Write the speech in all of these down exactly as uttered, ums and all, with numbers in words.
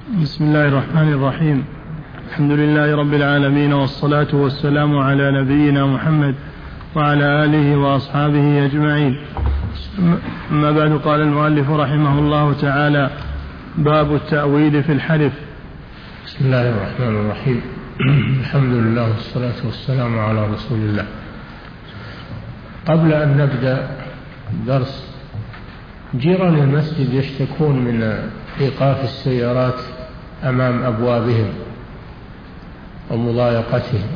بسم الله الرحمن الرحيم. الحمد لله رب العالمين، والصلاة والسلام على نبينا محمد وعلى آله وأصحابه أجمعين. أما بعد، قال المؤلف رحمه الله تعالى: باب التأويل في الحلف. بسم الله الرحمن الرحيم. الحمد لله والصلاة والسلام على رسول الله. قبل أن نبدأ الدرس، جيران المسجد يشتكون من إيقاف السيارات أمام أبوابهم ومضايقتهم،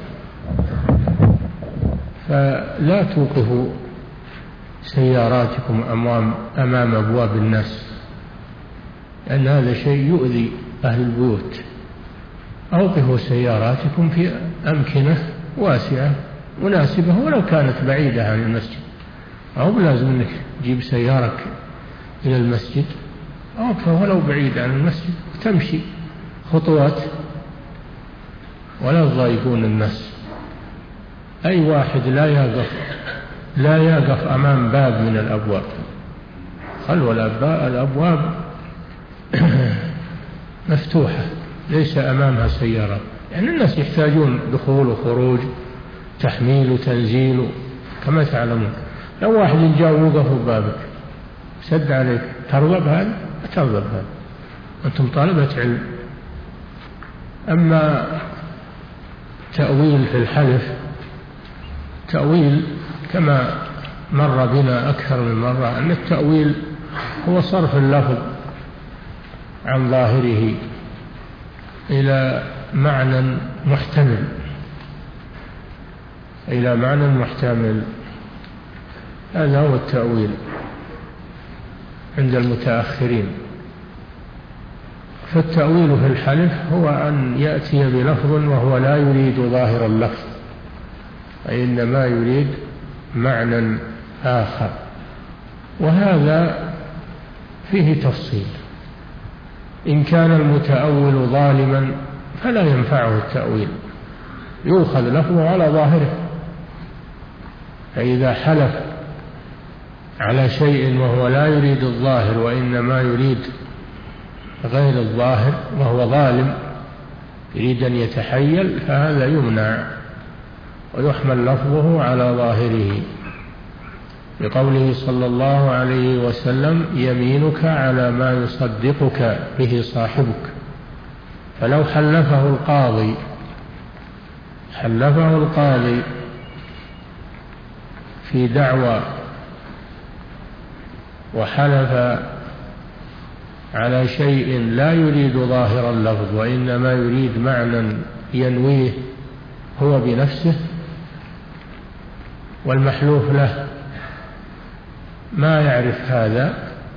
فلا توقفوا سياراتكم أمام, أمام أبواب الناس، لأن هذا شيء يؤذي أهل البيوت. أوقفوا سياراتكم في أمكنة واسعة مناسبة، ولو كانت بعيدة عن المسجد، أو لازم أنك تجيب سيارك إلى المسجد، أوقفها ولو بعيد عن المسجد وتمشي خطوات، ولا تضايقون الناس. أي واحد لا يقف لا يقف أمام باب من الأبواب، خلوا الأبواب مفتوحة ليس أمامها سيارات، يعني الناس يحتاجون دخول وخروج، تحميل وتنزيل كما تعلمون. لو واحد جاء ووقف بابك سد عليك، ترضى بهذا؟ ترضى بهذا؟ أنتم طالبة علم. أما تأويل في الحلف، تأويل كما مر بنا أكثر من مرة أن التأويل هو صرف اللفظ عن ظاهره إلى معنى محتمل إلى معنى محتمل هذا هو التأويل عند المتأخرين. فالتأويل في الحلف هو أن يأتي بلفظ وهو لا يريد ظاهر اللفظ، أي إنما يريد معنى آخر، وهذا فيه تفصيل. إن كان المتأول ظالما فلا ينفعه التأويل، يؤخذ لفظه على ظاهره. فإذا حلف على شيء وهو لا يريد الظاهر وإنما يريد غير الظاهر وهو ظالم يريد أن يتحيل، فهذا يمنع ويحمل لفظه على ظاهره، بقوله صلى الله عليه وسلم: يمينك على ما يصدقك به صاحبك. فلو حلفه القاضي حلفه القاضي في دعوى وحلف على شيء لا يريد ظاهر اللفظ وإنما يريد معنى ينويه هو بنفسه، والمحلوف له ما يعرف هذا،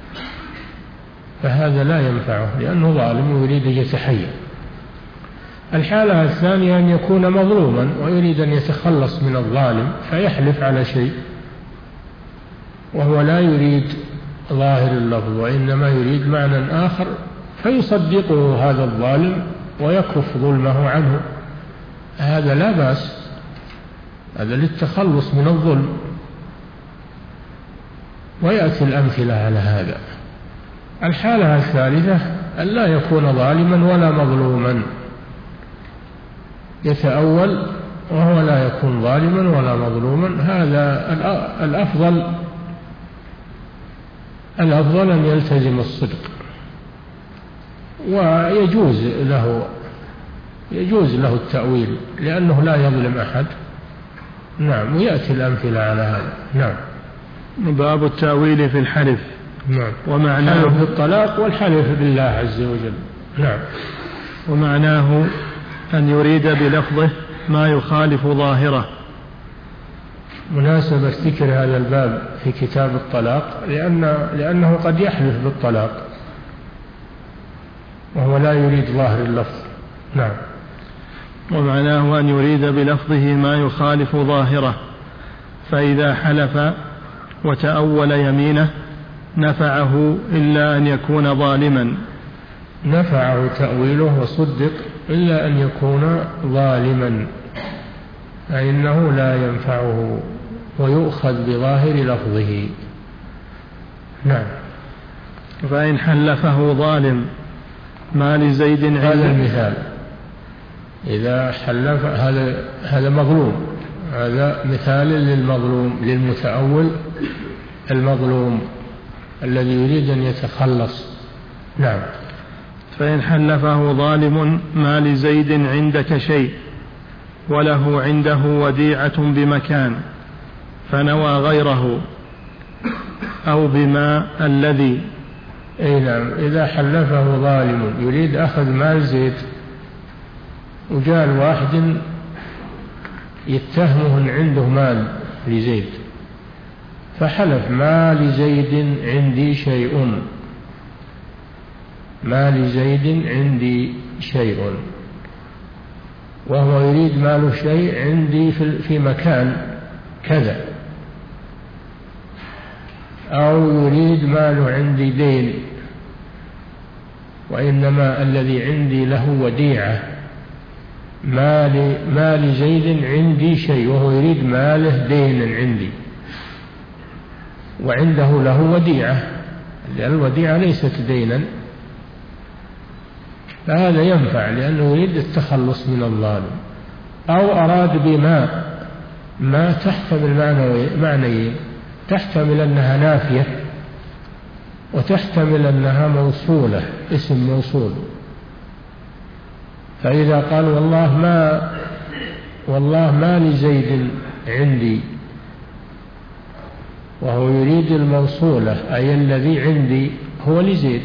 فهذا لا ينفعه لأنه ظالم ويريد أن يتحيل. الحالة الثانية أن يكون مظلوما ويريد أن يتخلص من الظالم، فيحلف على شيء وهو لا يريد ظاهر اللفظ وإنما يريد معنى آخر، فيصدقه هذا الظالم ويكف ظلمه عنه، هذا لا بأس، هذا للتخلص من الظلم. ويأتي الأمثلة على هذا. الحالة الثالثة أن لا يكون ظالما ولا مظلوما، يتأول وهو لا يكون ظالما ولا مظلوما، هذا الأفضل الأفضل أن يلتزم الصدق، ويجوز له يجوز له التأويل لأنه لا يظلم أحد. نعم، ويأتي الأمثلة على هذا. نعم. باب التأويل في الحلف. نعم. ومعناه الحلف بالطلاق والحلف بالله عز وجل. نعم. ومعناه أن يريد بلفظه ما يخالف ظاهره. مناسبة ذكر هذا الباب في كتاب الطلاق لأن لأنه قد يحلف بالطلاق وهو لا يريد ظاهر اللفظ. نعم. ومعناه أن يريد بلفظه ما يخالف ظاهره، فإذا حلف وتأول يمينه نفعه إلا أن يكون ظالما. نفعه تأويله وصدق إلا أن يكون ظالما، فإنه لا ينفعه ويؤخذ بظاهر لفظه. نعم. فإن حلفه ظالم ما لزيد عند هذا المثال. إذا حلف هذا هذا مظلوم، هذا مثال للمظلوم، للمتأول المظلوم الذي يريد أن يتخلص. نعم. فإن حلفه ظالم ما لزيد عندك شيء وله عنده وديعة بمكان فنوى غيره أو بما الذي. أي نعم. إذا حلفه ظالم يريد أخذ مال زيد وجاء واحد يتهمه أن عنده مال لزيد فحلف ما لزيد عندي شيء، ما لزيد عندي شيء، وهو يريد ماله شيء عندي في مكان كذا، أو يريد ماله عندي دين وإنما الذي عندي له وديعة، ما لزيد عندي شيء وهو يريد ماله دين عندي وعنده له وديعة، لأن الوديعة ليست دينا، فهذا ينفع لأنه يريد التخلص من الظالم. أو أراد بما ما تحتمل معنيين، تحتمل أنها نافية وتحتمل أنها موصولة، اسم موصول. فإذا قال والله ما والله ما لزيد عندي وهو يريد الموصولة أي الذي عندي هو لزيد،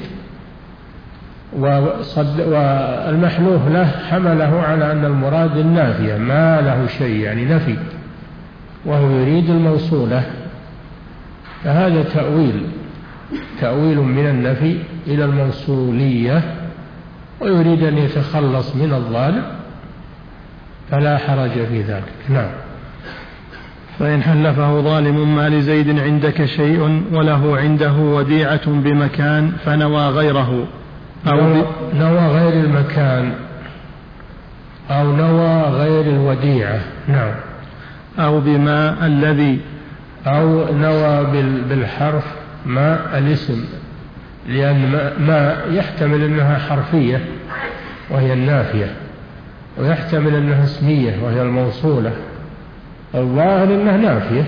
والمحلوف له حمله على أن المراد النافية ما له شيء يعني نفي، وهو يريد الموصولة، فهذا تأويل تأويل من النفي إلى الموصولية، ويريد أن يتخلص من الظالم فلا حرج في ذلك. نعم. فإن حلفه ظالم ما لزيد عندك شيء وله عنده وديعة بمكان فنوى غيره أو نوى غير المكان أو نوى غير الوديعة. نعم. أو بما الذي، أو نوى بالحرف ما الاسم، لأن ما يحتمل أنها حرفية وهي النافية، ويحتمل أنها اسمية وهي الموصولة، الظاهر أنها نافية،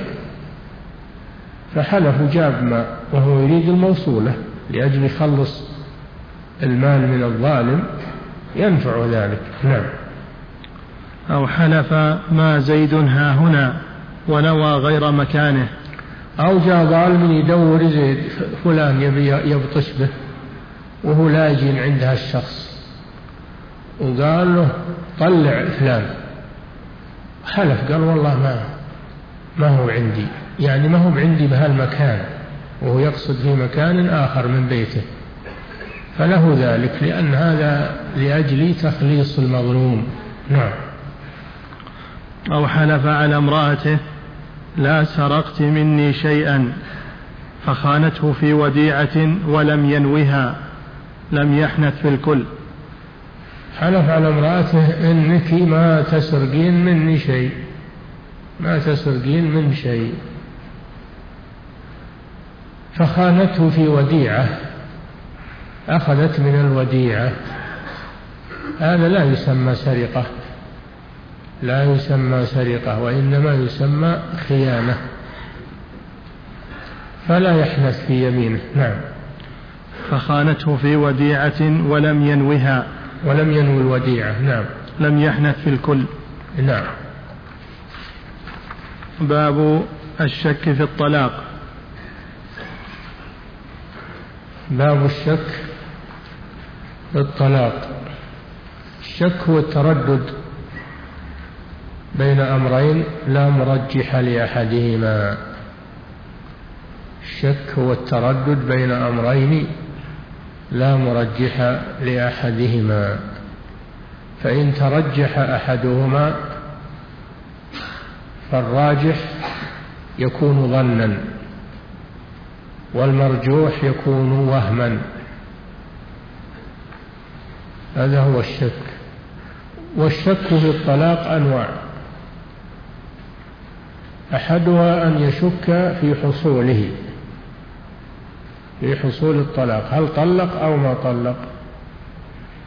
فحلف جاب ما وهو يريد الموصولة لأجل يخلص المال من الظالم ينفع ذلك. نعم. أو حلف ما زيد ها هنا ونوى غير مكانه. أو جاء ظالم يدور زيد فلان يبي يبطش به وهو لاجئ عند هالشخص وقال له طلع فلان، حلف قال والله ما ما هو عندي، يعني ما هو عندي بهالمكان، وهو يقصد في مكان آخر من بيته، فله ذلك لأن هذا لأجل تخليص المظلوم. نعم. أو حلف على امرأته لا سرقت مني شيئا فخانته في وديعة ولم ينوها لم يحنث في الكل. حلف على امرأته إنك ما تسرقين مني شيء، ما تسرقين من شيء، فخانته في وديعة، أخذت من الوديعة، هذا لا يسمى سرقة، لا يسمى سرقة وإنما يسمى خيانة، فلا يحنث في يمينه. نعم. فخانته في وديعة ولم ينوها، ولم ينوي الوديعة. نعم. لم يحنث في الكل. نعم. باب الشك في الطلاق. باب الشك في الطلاق. الشك هو التردد بين أمرين لا مرجح لأحدهما. الشك هو التردد بين أمرين لا مرجح لأحدهما، فإن ترجح أحدهما فالراجح يكون ظنا والمرجوح يكون وهما، هذا هو الشك. والشك في الطلاق أنواع، أحدها أن يشك في حصوله، في حصول الطلاق، هل طلق أو ما طلق،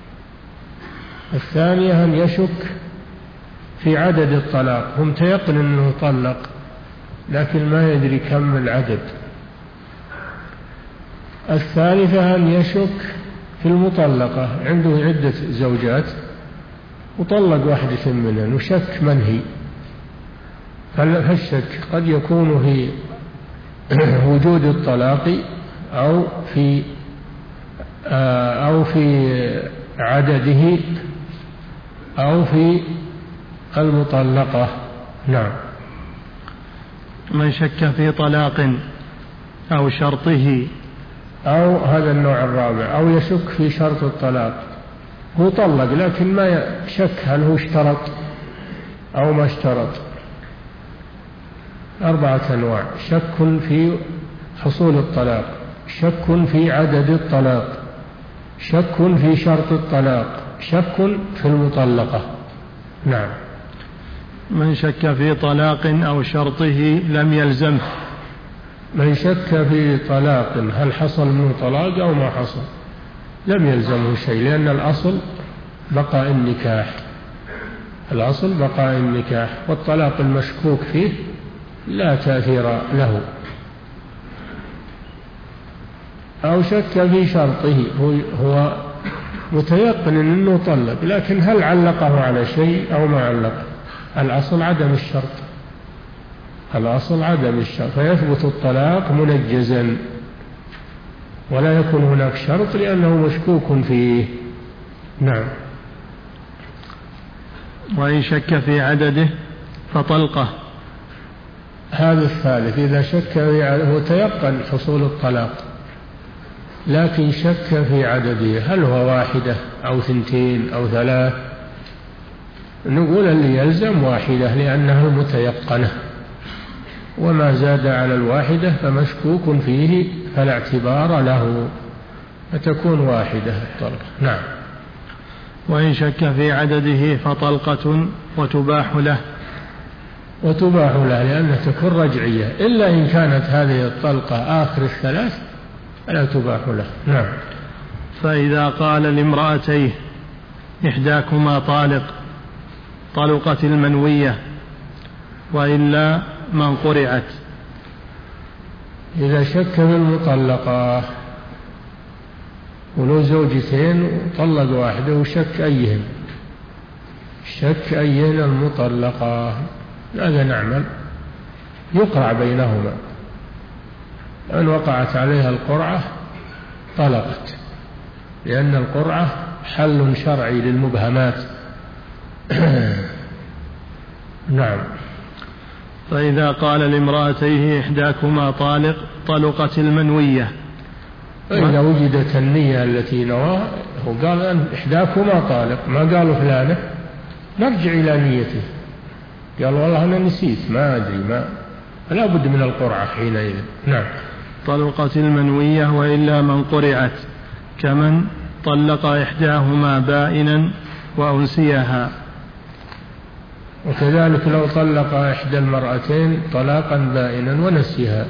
الثانية أن يشك في عدد الطلاق، هم تيقن أنه طلق لكن ما يدري كم العدد. الثالثة أن يشك في المطلقة، عنده عدة زوجات وطلق واحدة منهن وشك من هي، فالشك قد يكون في وجود الطلاق أو في أو في عدده أو في المطلقة. نعم. من شك في طلاق أو شرطه، أو هذا النوع الرابع، أو يشك في شرط الطلاق، هو طلق لكن ما شك هل هو اشترط أو ما اشترط. أربعة أنواع: شك في حصول الطلاق، شك في عدد الطلاق، شك في شرط الطلاق، شك في المطلقة. نعم. من شك في طلاق أو شرطه لم يلزمه. من شك في طلاق هل حصل منه طلاق أو ما حصل لم يلزمه شيء، لأن الأصل بقاء النكاح، الأصل بقاء النكاح، والطلاق المشكوك فيه لا تأثير له. أو شك في شرطه، هو متيقن أنه طلق لكن هل علقه على شيء أو ما علقه، الأصل عدم الشرط، الأصل عدم الشرط، فيثبت الطلاق منجزا ولا يكون هناك شرط لأنه مشكوك فيه. نعم. وإن شك في عدده فطلقه. هذا الثالث، إذا شك في عدده، هو تيقن حصول الطلاق لكن شك في عدده، هل هو واحدة أو ثنتين أو ثلاث، نقول اللي يلزم واحدة لأنها متيقنة، وما زاد على الواحدة فمشكوك فيه فلا اعتبار له، فتكون واحدة الطلقة. نعم. وإن شك في عدده فطلقة وتباح له. وتباح له لأنها تكون رجعية، إلا إن كانت هذه الطلقة آخر الثلاث فلا تباح له. نعم. فإذا قال لامرأتيه إحداكما طالق طلقت المنوية وإلا من قرعت. إذا شك في المطلقة ولو زوجتين طلق واحدة وشك أيهن، شك أيهن المطلقة، ماذا نعمل؟ يقرع بينهما، إن وقعت عليها القرعة طلقت، لأن القرعة حل شرعي للمبهمات. نعم. فإذا قال لامرأتيه إحداكما طالق طلقت المنوية، فإذا وجدت النية التي نواها، هو قال أن إحداكما طالق، ما قالوا فلانة، نرجع إلى نيته، قال والله أنا نسيت ما أدري، ما لا بد من القرعة حينئذ. نعم. طلقت المنوية وإلا من قرعت، كمن طلق إحداهما بائنا وأنسيها. وكذلك لو طلق إحدى المرأتين طلاقا بائنا ونسيها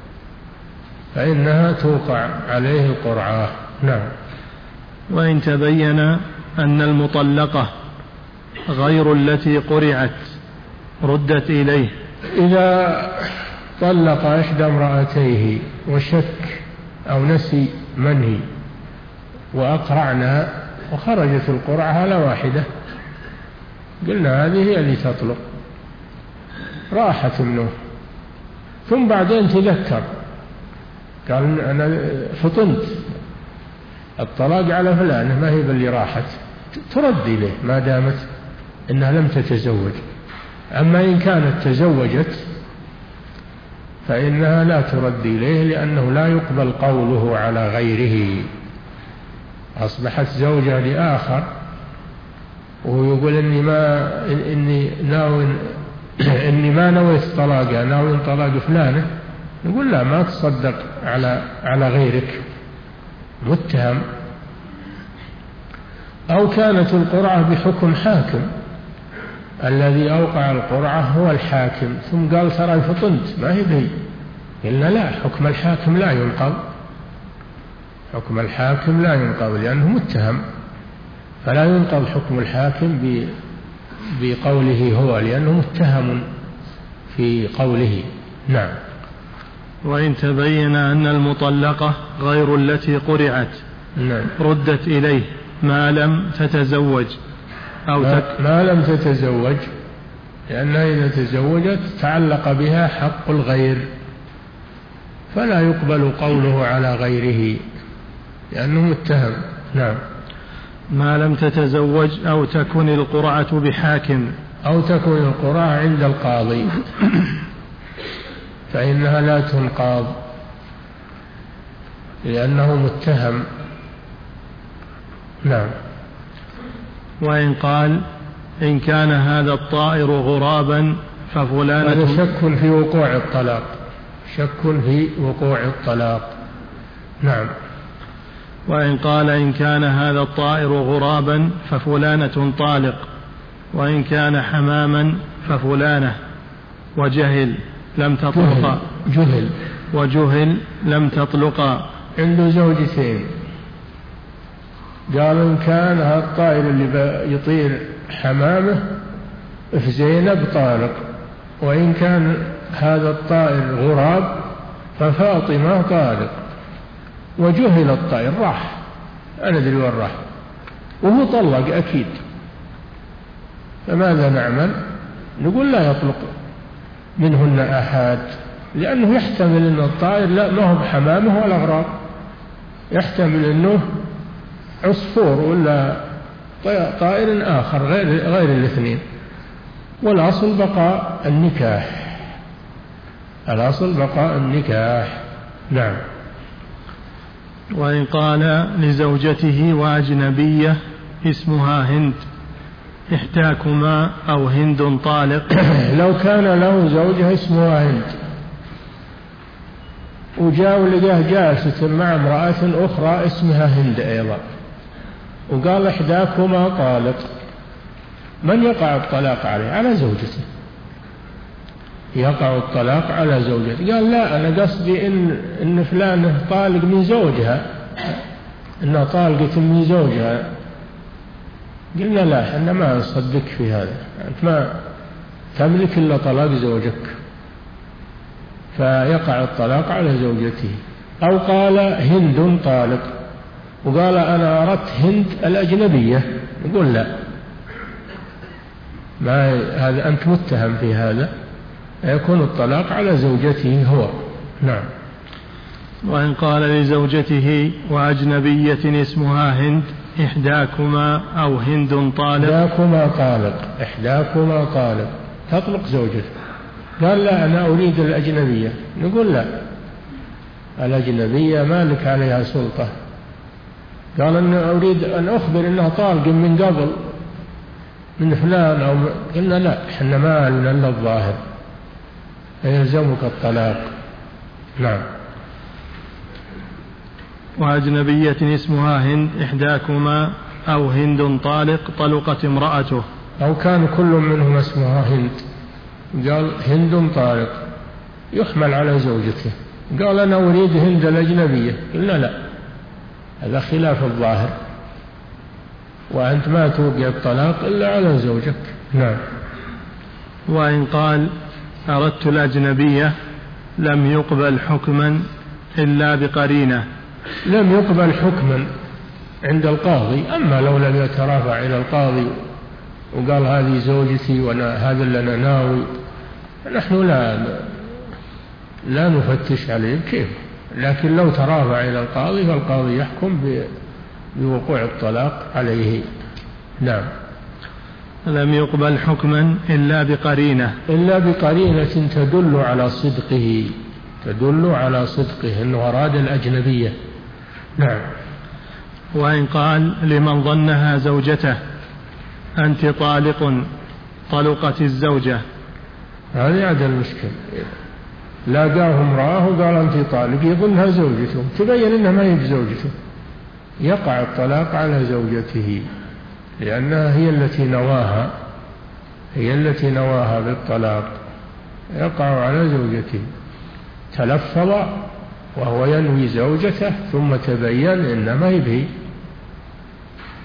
فإنها توقع عليه القرعة. نعم. وإن تبين أن المطلقة غير التي قرعت ردت إليه. إذا طلق إحدى امرأتيه وشك أو نسي من هي وأقرعنا وخرجت القرعة على واحدة، قلنا هذه هي اللي تطلق، راحت منه، ثم بعدين تذكر قال أنا فطنت الطلاق على فلانة ما هي باللي راحت، ترد إليه ما دامت إنها لم تتزوج. أما إن كانت تزوجت فإنها لا ترد إليه، لأنه لا يقبل قوله على غيره، أصبحت زوجة لآخر وهو يقول إني ما إني ناوي إني ما نويت طلاقها، ناوي طلاق فلانة، نقول لا، ما تصدق على على غيرك، متهم. أو كانت القرعة بحكم حاكم، الذي أوقع القرعة هو الحاكم، ثم قال ترى فطنت ما هي بي، قلنا لا، حكم الحاكم لا ينقض، حكم الحاكم لا ينقض لأنه متهم، فلا ينقض حكم الحاكم بقوله هو، لأنه متهم في قوله. نعم. وإن تبين أن المطلقة غير التي قرعت نعم. ردت إليه ما لم تتزوج أو ما, تك... ما لم تتزوج، لأنها إذا تزوجت تعلق بها حق الغير، فلا يقبل قوله على غيره لأنه متهم. نعم. ما لم تتزوج أو تكن القرعة بحاكم، أو تكن القرعة عند القاضي فإنها لا تنقض لأنه متهم. نعم. وإن قال إن كان هذا الطائر غرابا ففلانة، هذا شك في وقوع الطلاق، شك في وقوع الطلاق. نعم. وإن قال إن كان هذا الطائر غرابا ففلانة طالق، وإن كان حماما ففلانة، وجهل لم تطلق، جهل وجهل لم تطلق. عنده زوجتين، قال إن كان هذا الطائر اللي يطير حمامه في زينب طالق، وإن كان هذا الطائر غراب ففاطمة طالق. وجهل الطائر، راح أنا أدري وين راح، وهو طلق أكيد، فماذا نعمل؟ نقول لا يطلق منهن أحد، لأنه يحتمل أن الطائر لا ما هو بحمامه ولا غراب، يحتمل أنه عصفور ولا طائر آخر غير غير الاثنين. والأصل بقاء النكاح، الأصل بقاء النكاح. نعم. وإن قال لزوجته وأجنبية اسمها هند إحداكما أو هند طالق. لو كان له زوجة اسمها هند وجاء ولقاه جالسة مع امرأة أخرى اسمها هند أيضا، وقال إحداكما طالق، من يقع الطلاق عليه؟ على زوجته، يقع الطلاق على زوجته. قال لا، أنا قصدي إن, إن فلانة طالق من زوجها، إنها طالقة من زوجها. قلنا لا، إحنا ما نصدق في هذا، أنت ما تملك إلا طلاق زوجك، فيقع الطلاق على زوجته. أو قال هند طالق وقال أنا أردت هند الأجنبية، نقول لا، ما هذا أنت متهم في هذا، يكون الطلاق على زوجته هو. نعم. وإن قال لزوجته وأجنبية اسمها هند إحداكما أو هند طالق، إحداكما طالق، إحداكما طالق، تطلق زوجته. قال لا، أنا أريد الأجنبية، نقول لا، الأجنبية ما لك عليها سلطة. قال أنا أريد أن أخبر أنها طالق من قبل من فلان أو م... قلنا لا، إحنا ما لنا إلا الظاهر، يلزمك الطلاق. نعم. وأجنبية اسمها هند إحداكما أو هند طالق طلقت امرأته. أو كان كل منهم اسمها هند، قال هند طالق، يحمل على زوجته. قال أنا أريد هند الأجنبية، قلنا لا، هذا خلاف الظاهر، وأنت ما توقع الطلاق إلا على زوجك. نعم. وإن قال أردت الأجنبية لم يقبل حكما إلا بقرينة، لم يقبل حكما عند القاضي. أما لو لم يترافع إلى القاضي وقال هذه زوجتي وأنا هذا اللي أنا ناوي، نحن لا لا نفتش عليه كيف، لكن لو ترافع إلى القاضي فالقاضي يحكم بوقوع الطلاق عليه. نعم. لم يقبل حكما إلا بقرينة، إلا بقرينة تدل على صدقه، تدل على صدقه أنه أراد الأجنبية. نعم. وإن قال لمن ظنها زوجته أنت طالق طلقت الزوجة، هذه عاد المشكلة، لاقاه امرأة وقال أنت طالق، يظنها زوجته، تبين أنها ما هي بزوجته، يقع الطلاق على زوجته، لأنها هي التي نواها، هي التي نواها بالطلاق، يقع على زوجته. تلفظ وهو ينوي زوجته ثم تبين إنما هي به،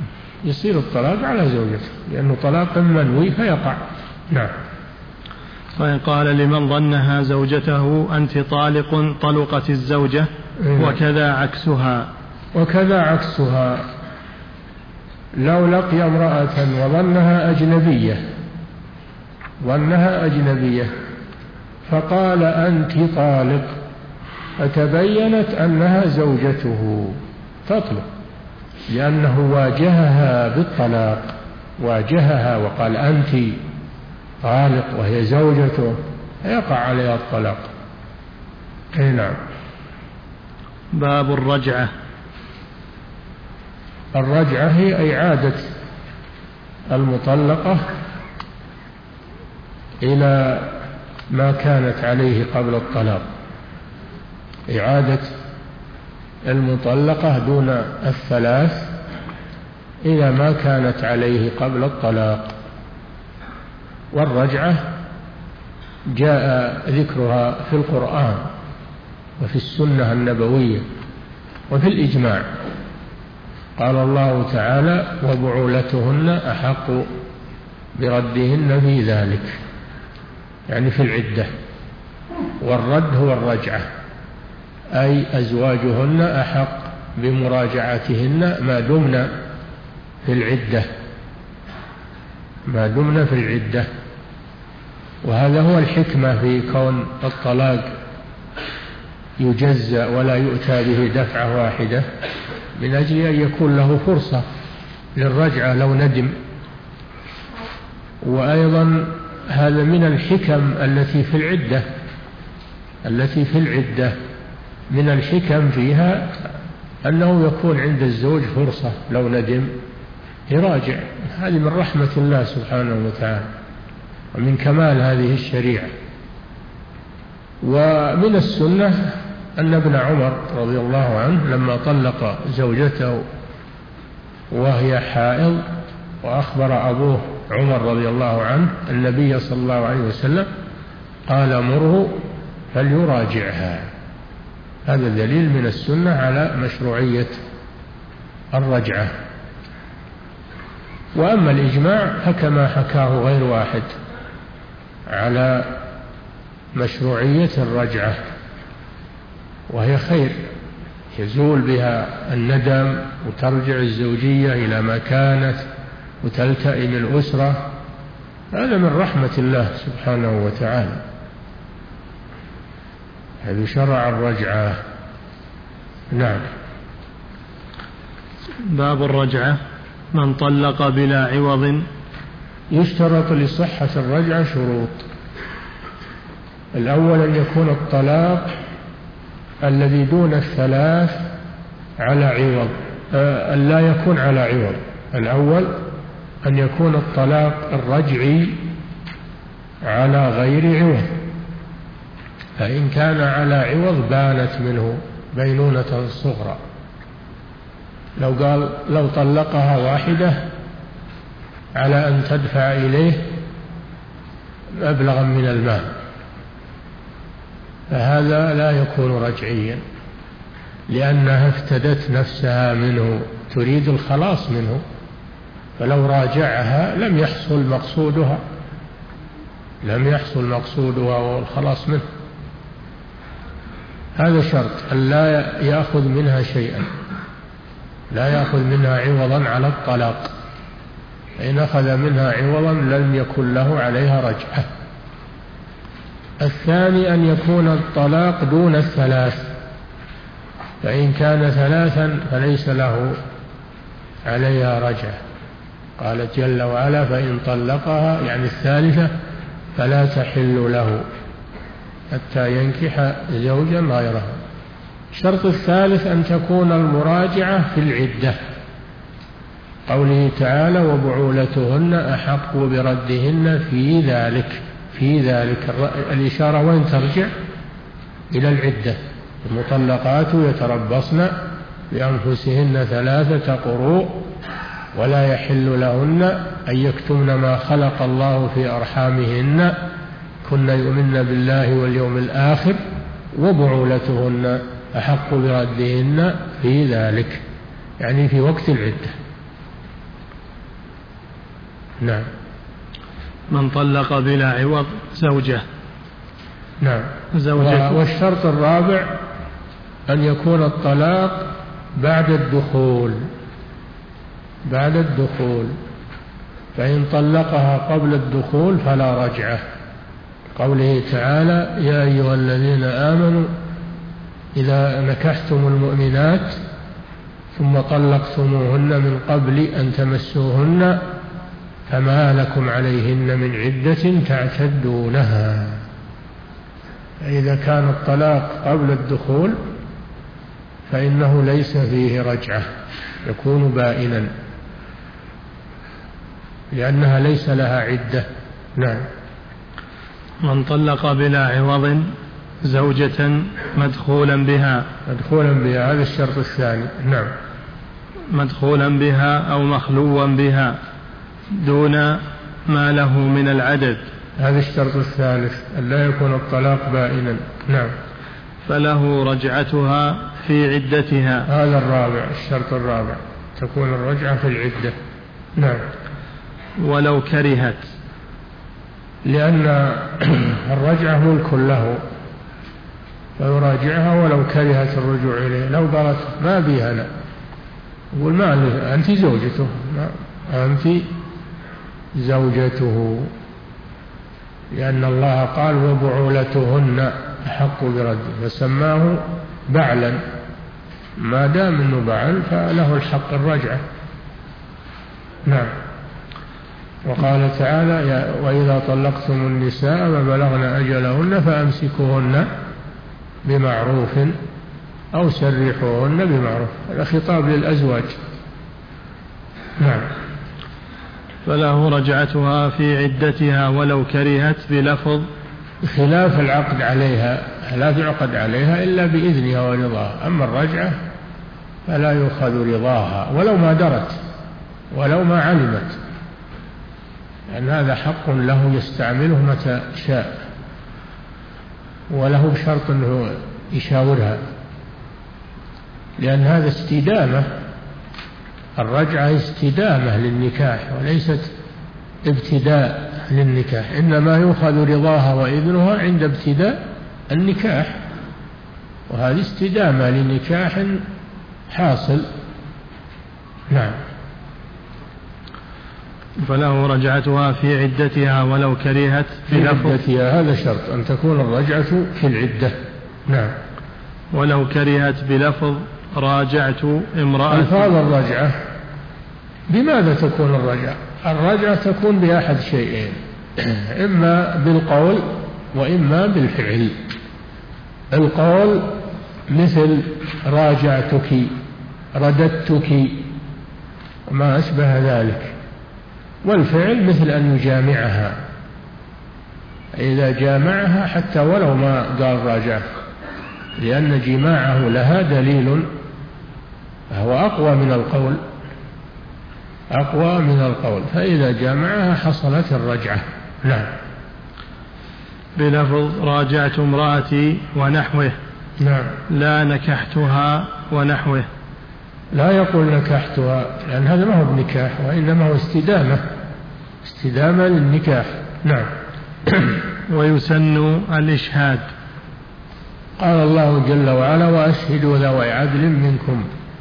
يصير الطلاق على زوجته، لأنه طلاق منوي فيقع. نعم. وإن قال لمن ظنها زوجته أنت طالق طلقت الزوجة وكذا عكسها. وكذا عكسها، لو لقي امرأة وظنها أجنبية ظنها أجنبية فقال أنت طالق، فتبينت أنها زوجته تطلق، لأنه واجهها بالطلاق، واجهها وقال أنت طالق وهي زوجته، يقع عليها الطلاق. أي نعم. باب الرجعة. الرجعة هي إعادة المطلقة إلى ما كانت عليه قبل الطلاق، إعادة المطلقة دون الثلاث إلى ما كانت عليه قبل الطلاق. والرجعة جاء ذكرها في القرآن وفي السنة النبوية وفي الإجماع. قال الله تعالى وبعولتهن أحق بردهن في ذلك، يعني في العدة. والرد هو الرجعة، أي أزواجهن أحق بمراجعتهن ما دمن في العدة ما دمن في العدة. وهذا هو الحكمة في كون الطلاق يجزأ ولا يؤتى به دفعة واحدة، من أجل أن يكون له فرصة للرجعة لو ندم. وأيضا هذا من الحكم التي في العدة التي في العدة من الحكم فيها أنه يكون عند الزوج فرصة لو ندم يراجع. هذه من رحمة الله سبحانه وتعالى ومن كمال هذه الشريعة. ومن السنة أن ابن عمر رضي الله عنه لما طلق زوجته وهي حائض وأخبر أبوه عمر رضي الله عنه النبي صلى الله عليه وسلم قال مره فليراجعها. هذا دليل من السنة على مشروعية الرجعة. وأما الإجماع فكما حكاه غير واحد على مشروعية الرجعة، وهي خير يزول بها الندم وترجع الزوجية إلى ما كانت وتلتئم الأسرة. هذا من رحمة الله سبحانه وتعالى. هذا شرع الرجعة. نعم. باب الرجعة. من طلق بلا عوض. يشترط لصحة الرجعة شروط. الأول أن يكون الطلاق الذي دون الثلاث على عوض، أن لا يكون على عوض. الأول أن يكون الطلاق الرجعي على غير عوض، فإن كان على عوض بانت منه بينونة صغرى. لو قال لو طلقها واحدة على أن تدفع إليه مبلغا من المال فهذا لا يكون رجعيا، لأنها افتدت نفسها منه تريد الخلاص منه، فلو راجعها لم يحصل مقصودها لم يحصل مقصودها والخلاص منه. هذا شرط أن لا يأخذ منها شيئا، لا يأخذ منها عوضا على الطلاق، فإن أخذ منها عوضا لم يكن له عليها رجعة. الثاني أن يكون الطلاق دون الثلاث، فإن كان ثلاثا فليس له عليها رجعة. قال جل وعلا فإن طلقها يعني الثالثة فلا تحل له حتى ينكح زوجا غيره. الشرط الثالث أن تكون المراجعة في العدة، قوله تعالى وبعولتهن أحق بردهن في ذلك. في ذلك الإشارة وين ترجع؟ إلى العدة. المطلقات يتربصن بأنفسهن ثلاثة قروء ولا يحل لهن أن يكتمن ما خلق الله في أرحامهن كن يؤمن بالله واليوم الآخر وبعولتهن أحق بردهن في ذلك، يعني في وقت العدة. نعم. من طلق بلا عوض زوجة. نعم. زوجة. والشرط الرابع أن يكون الطلاق بعد الدخول بعد الدخول فإن طلقها قبل الدخول فلا رجعة، قوله تعالى: يا أيها الذين آمنوا إذا نكحتم المؤمنات ثم طلقتموهن من قبل أن تمسوهن فما لكم عليهن من عدة تعتدونها. إذا كان الطلاق قبل الدخول فإنه ليس فيه رجعة، يكون بائنا لأنها ليس لها عدة. نعم. من طلق بلا عوض زوجة مدخولا بها. مدخولا بها هذا الشرط الثاني. نعم. مدخولا بها أو مخلوا بها دون ما له من العدد، هذا الشرط الثالث أن لا يكون الطلاق بائنا. نعم. فله رجعتها في عدتها. هذا الرابع، الشرط الرابع تكون الرجعة في العدة. نعم. ولو كرهت، لأن الرجعة ملك له فيراجعها ولو كرهت الرجوع إليه. لو قالت ما بيها أنا، يقول ما أنت زوجته، ما أنت زوجته، لأن الله قال: وبعولتهن أحق برده، فسماه بعلا، ما دام أنه بعل فله الحق الرجعة. نعم. وقال تعالى: وإذا طلقتم النساء فبلغن أجلهن فأمسكوهن بمعروف أو سرحوهن بمعروف. هذا خطاب للأزواج. نعم. فله رجعتها في عدتها ولو كرهت بلفظ، خلاف العقد عليها، لا تعقد عليها إلا بإذنها ورضاها. أما الرجعة فلا يؤخذ رضاها ولو ما درت ولو ما علمت، لأن هذا حق له يستعمله متى شاء، وله بشرط أنه يشاورها، لأن هذا استدامة. الرجعة استدامة للنكاح وليست ابتداء للنكاح، إنما يؤخذ رضاها وإذنها عند ابتداء النكاح، وهذه استدامة لنكاح حاصل. نعم. فله رجعتها في عدتها ولو كرهت في عدتها، هذا شرط أن تكون الرجعة في العدة. نعم. ولو كرهت بلفظ راجعت امرأة. ألفاظ الرجعة بماذا تكون الرجعة؟ الرجعة تكون بأحد شيئين، إما بالقول وإما بالفعل. القول مثل راجعتك، رددتك وما أشبه ذلك، والفعل مثل أن يجامعها، إذا جامعها حتى ولو ما قال راجع، لأن جماعه لها دليل فهو أقوى من القول، أقوى من القول، فإذا جامعها حصلت الرجعة. نعم. بلفظ راجعت امرأتي ونحوه. نعم. لا نكحتها ونحوه. لا يقول نكحتها، لأن هذا ما هو بنكاح، وإنما هو استدامة، استدامة للنكاح. نعم. ويسن الإشهاد. قال الله جل وعلا: وأشهدوا ذوي عدل منكم،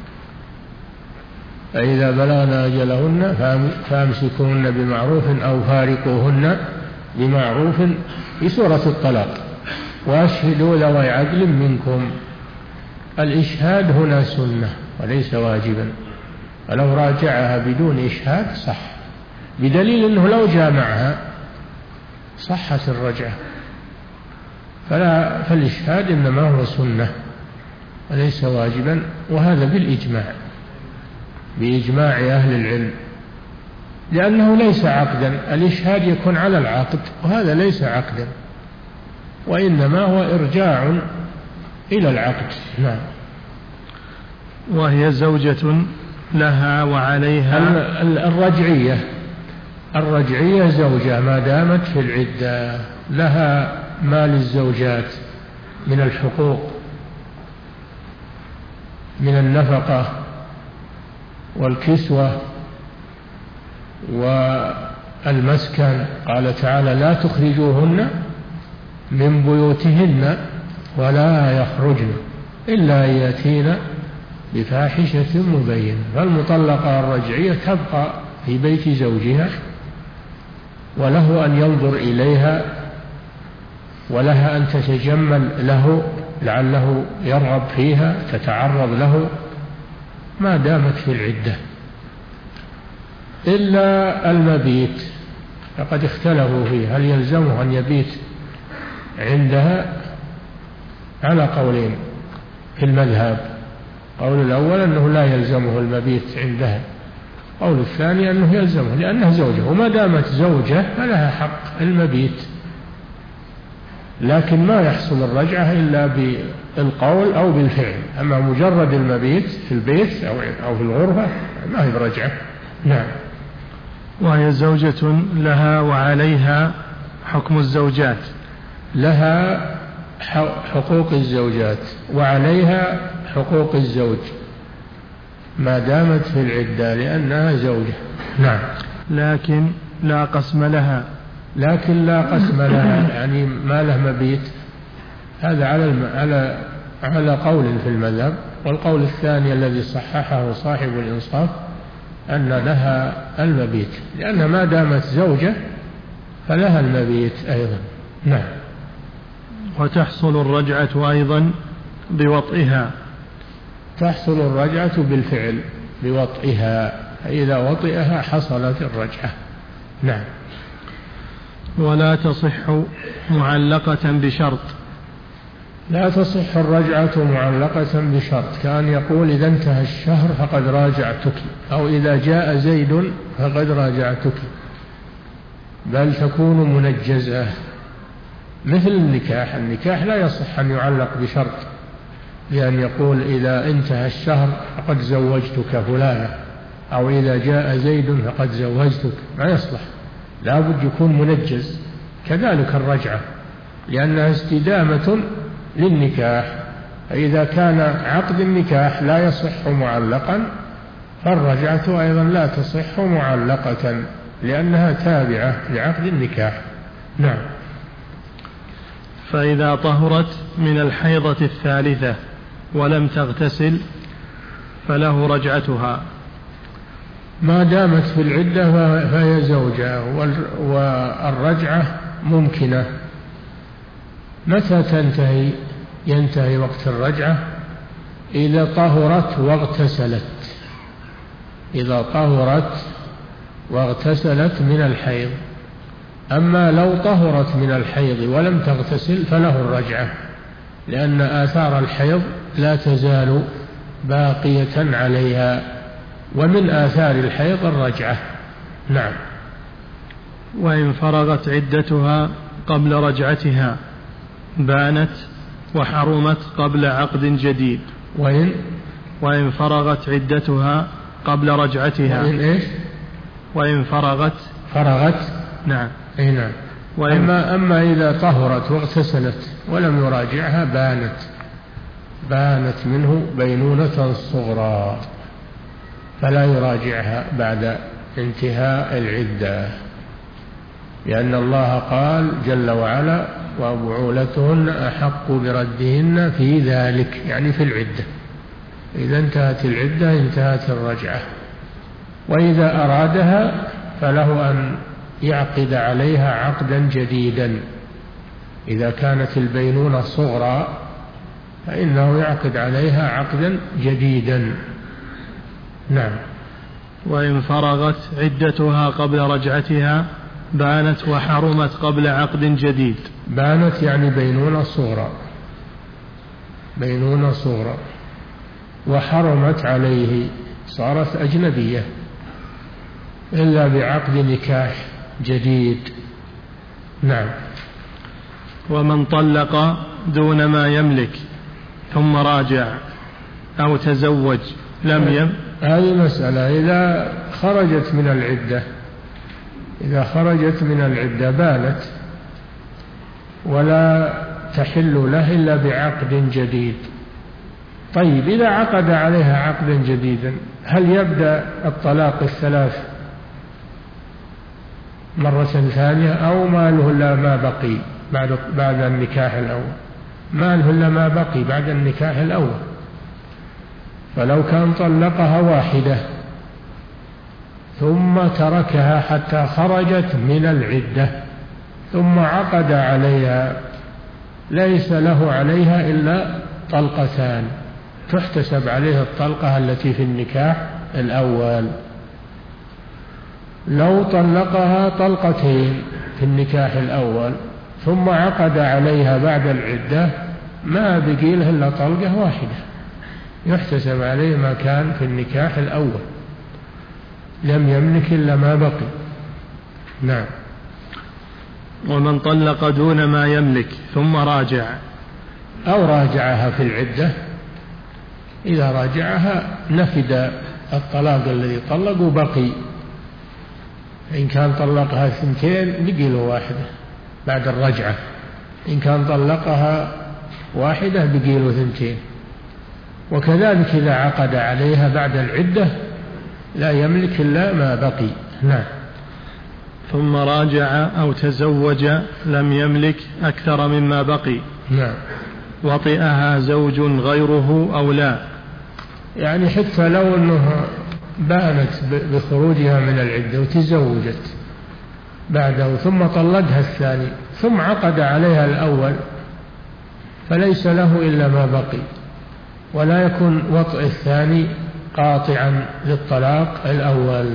فإذا بلغن أجلهن فأمسكوهن بمعروف أو فارقوهن بمعروف، في سورة الطلاق. وأشهدوا ذوي عدل منكم. الإشهاد هنا سنة وليس واجبا، ولو راجعها بدون إشهاد صح، بدليل أنه لو جامعها صحت الرجعة. فلا فالإشهاد إنما هو سنة وليس واجبا، وهذا بالإجماع، بإجماع أهل العلم، لأنه ليس عقدا. الإشهاد يكون على العقد، وهذا ليس عقدا، وإنما هو إرجاع إلى العقد. نعم. وهي زوجة لها وعليها. الرجعية الرجعية زوجة ما دامت في العدة، لها ما للزوجات من الحقوق، من النفقة والكسوة المسكن. قال تعالى: لا تخرجوهن من بيوتهن ولا يخرجن إلا أن يأتين بفاحشة مبينة. فالمطلقة الرجعية تبقى في بيت زوجها، وله أن ينظر إليها، ولها أن تتجمل له لعله يرغب فيها، تتعرض له ما دامت في العدة، إلا المبيت فقد اختلفوا فيه، هل يلزمه أن يبيت عندها؟ على قولين في المذهب. قول الأول أنه لا يلزمه المبيت عندها، قول الثاني أنه يلزمه لأنها زوجة، وما دامت زوجة فلها حق المبيت، لكن ما يحصل الرجعة إلا بالقول أو بالفعل. أما مجرد المبيت في البيت أو في الغرفة ما هي برجعة. نعم. وهي زوجة لها وعليها حكم الزوجات، لها حقوق الزوجات وعليها حقوق الزوج ما دامت في العدة لأنها زوجة. نعم. لكن لا قسم لها. لكن لا قسم لها يعني ما له مبيت. هذا على الم... على على قول في المذهب، والقول الثاني الذي صححه صاحب الإنصاف أن لها المبيت، لأن ما دامت زوجة فلها المبيت أيضا. نعم. وتحصل الرجعة أيضا بوطئها. تحصل الرجعة بالفعل بوطئها، فإذا وطئها حصلت الرجعة. نعم. ولا تصح معلقة بشرط. لا تصح الرجعة معلقة بشرط، كأن يقول: إذا انتهى الشهر فقد راجعتك، أو إذا جاء زيد فقد راجعتك، بل تكون منجزة مثل النكاح. النكاح لا يصح أن يعلق بشرط، لأن يقول: إذا انتهى الشهر فقد زوجتك فلانة، أو إذا جاء زيد فقد زوجتك، ما يصلح، لا بد يكون منجز. كذلك الرجعة لأنها استدامة للنكاح، فإذا كان عقد النكاح لا يصح معلقا فالرجعة أيضا لا تصح معلقة لأنها تابعة لعقد النكاح. نعم. فإذا طهرت من الحيضة الثالثة ولم تغتسل فله رجعتها. ما دامت في العدة فهي زوجة، والرجعة ممكنة. متى تنتهي؟ ينتهي وقت الرجعة إذا طهرت واغتسلت. إذا طهرت واغتسلت من الحيض. أما لو طهرت من الحيض ولم تغتسل فله الرجعة، لأن آثار الحيض لا تزال باقية عليها، ومن آثار الحيض الرجعة. نعم. وإن فرغت عدتها قبل رجعتها بانت وحرمت قبل عقد جديد. وإن وإن فرغت عدتها قبل رجعتها. وإن إيش؟ وإن فرغت فرغت نعم. أي نعم. أما, أما إذا طهرت واغتسلت ولم يراجعها بانت بانت منه بينونة صغرى، فلا يراجعها بعد انتهاء العدة، لأن الله قال جل وعلا: وبعولتهن أحق بردهن في ذلك، يعني في العدة. إذا انتهت العدة انتهت الرجعة. وإذا أرادها فله أن يعقد عليها عقدا جديدا. إذا كانت البينونة صغرى فإنه يعقد عليها عقدا جديدا. نعم. وإن فرغت عدتها قبل رجعتها بانت وحرمت قبل عقد جديد. بانت يعني بينونة صغرى، بينونة صغرى، وحرمت عليه، صارت أجنبية إلا بعقد نكاح جديد. نعم. ومن طلق دون ما يملك ثم راجع أو تزوج لم يم. هذه مسألة. إذا خرجت من العدة إذا خرجت من العدة بانت ولا تحل له إلا بعقد جديد. طيب، إذا عقد عليها عقدا جديدا هل يبدأ الطلاق الثلاث مرة ثانية، أو ما له إلا ما بقي بعد بعد النكاح الأول، ما له إلا ما بقي بعد النكاح الأول. فلو كان طلقها واحدة ثم تركها حتى خرجت من العدة ثم عقد عليها، ليس له عليها إلا طلقتان، تحتسب عليها الطلقة التي في النكاح الأول. لو طلقها طلقتين في النكاح الأول ثم عقد عليها بعد العدة، ما بقي له إلا طلقة واحدة، يحتسب عليه ما كان في النكاح الأول، لم يملك إلا ما بقي. نعم. ومن طلق دون ما يملك ثم راجع أو راجعها في العدة، إذا راجعها نفد الطلاق الذي طلق وبقي. إن كان طلقها ثنتين بقي له واحدة بعد الرجعة، إن كان طلقها واحدة بقي له ثنتين. وكذلك إذا عقد عليها بعد العدة لا يملك إلا ما بقي. نعم. ثم راجع أو تزوج لم يملك أكثر مما بقي. نعم. وطئها زوج غيره أو لا، يعني حتى لو أنه بانت بخروجها من العدة وتزوجت بعده ثم طلقها الثاني ثم عقد عليها الأول، فليس له إلا ما بقي، ولا يكون وطئ الثاني قاطعا للطلاق الأول،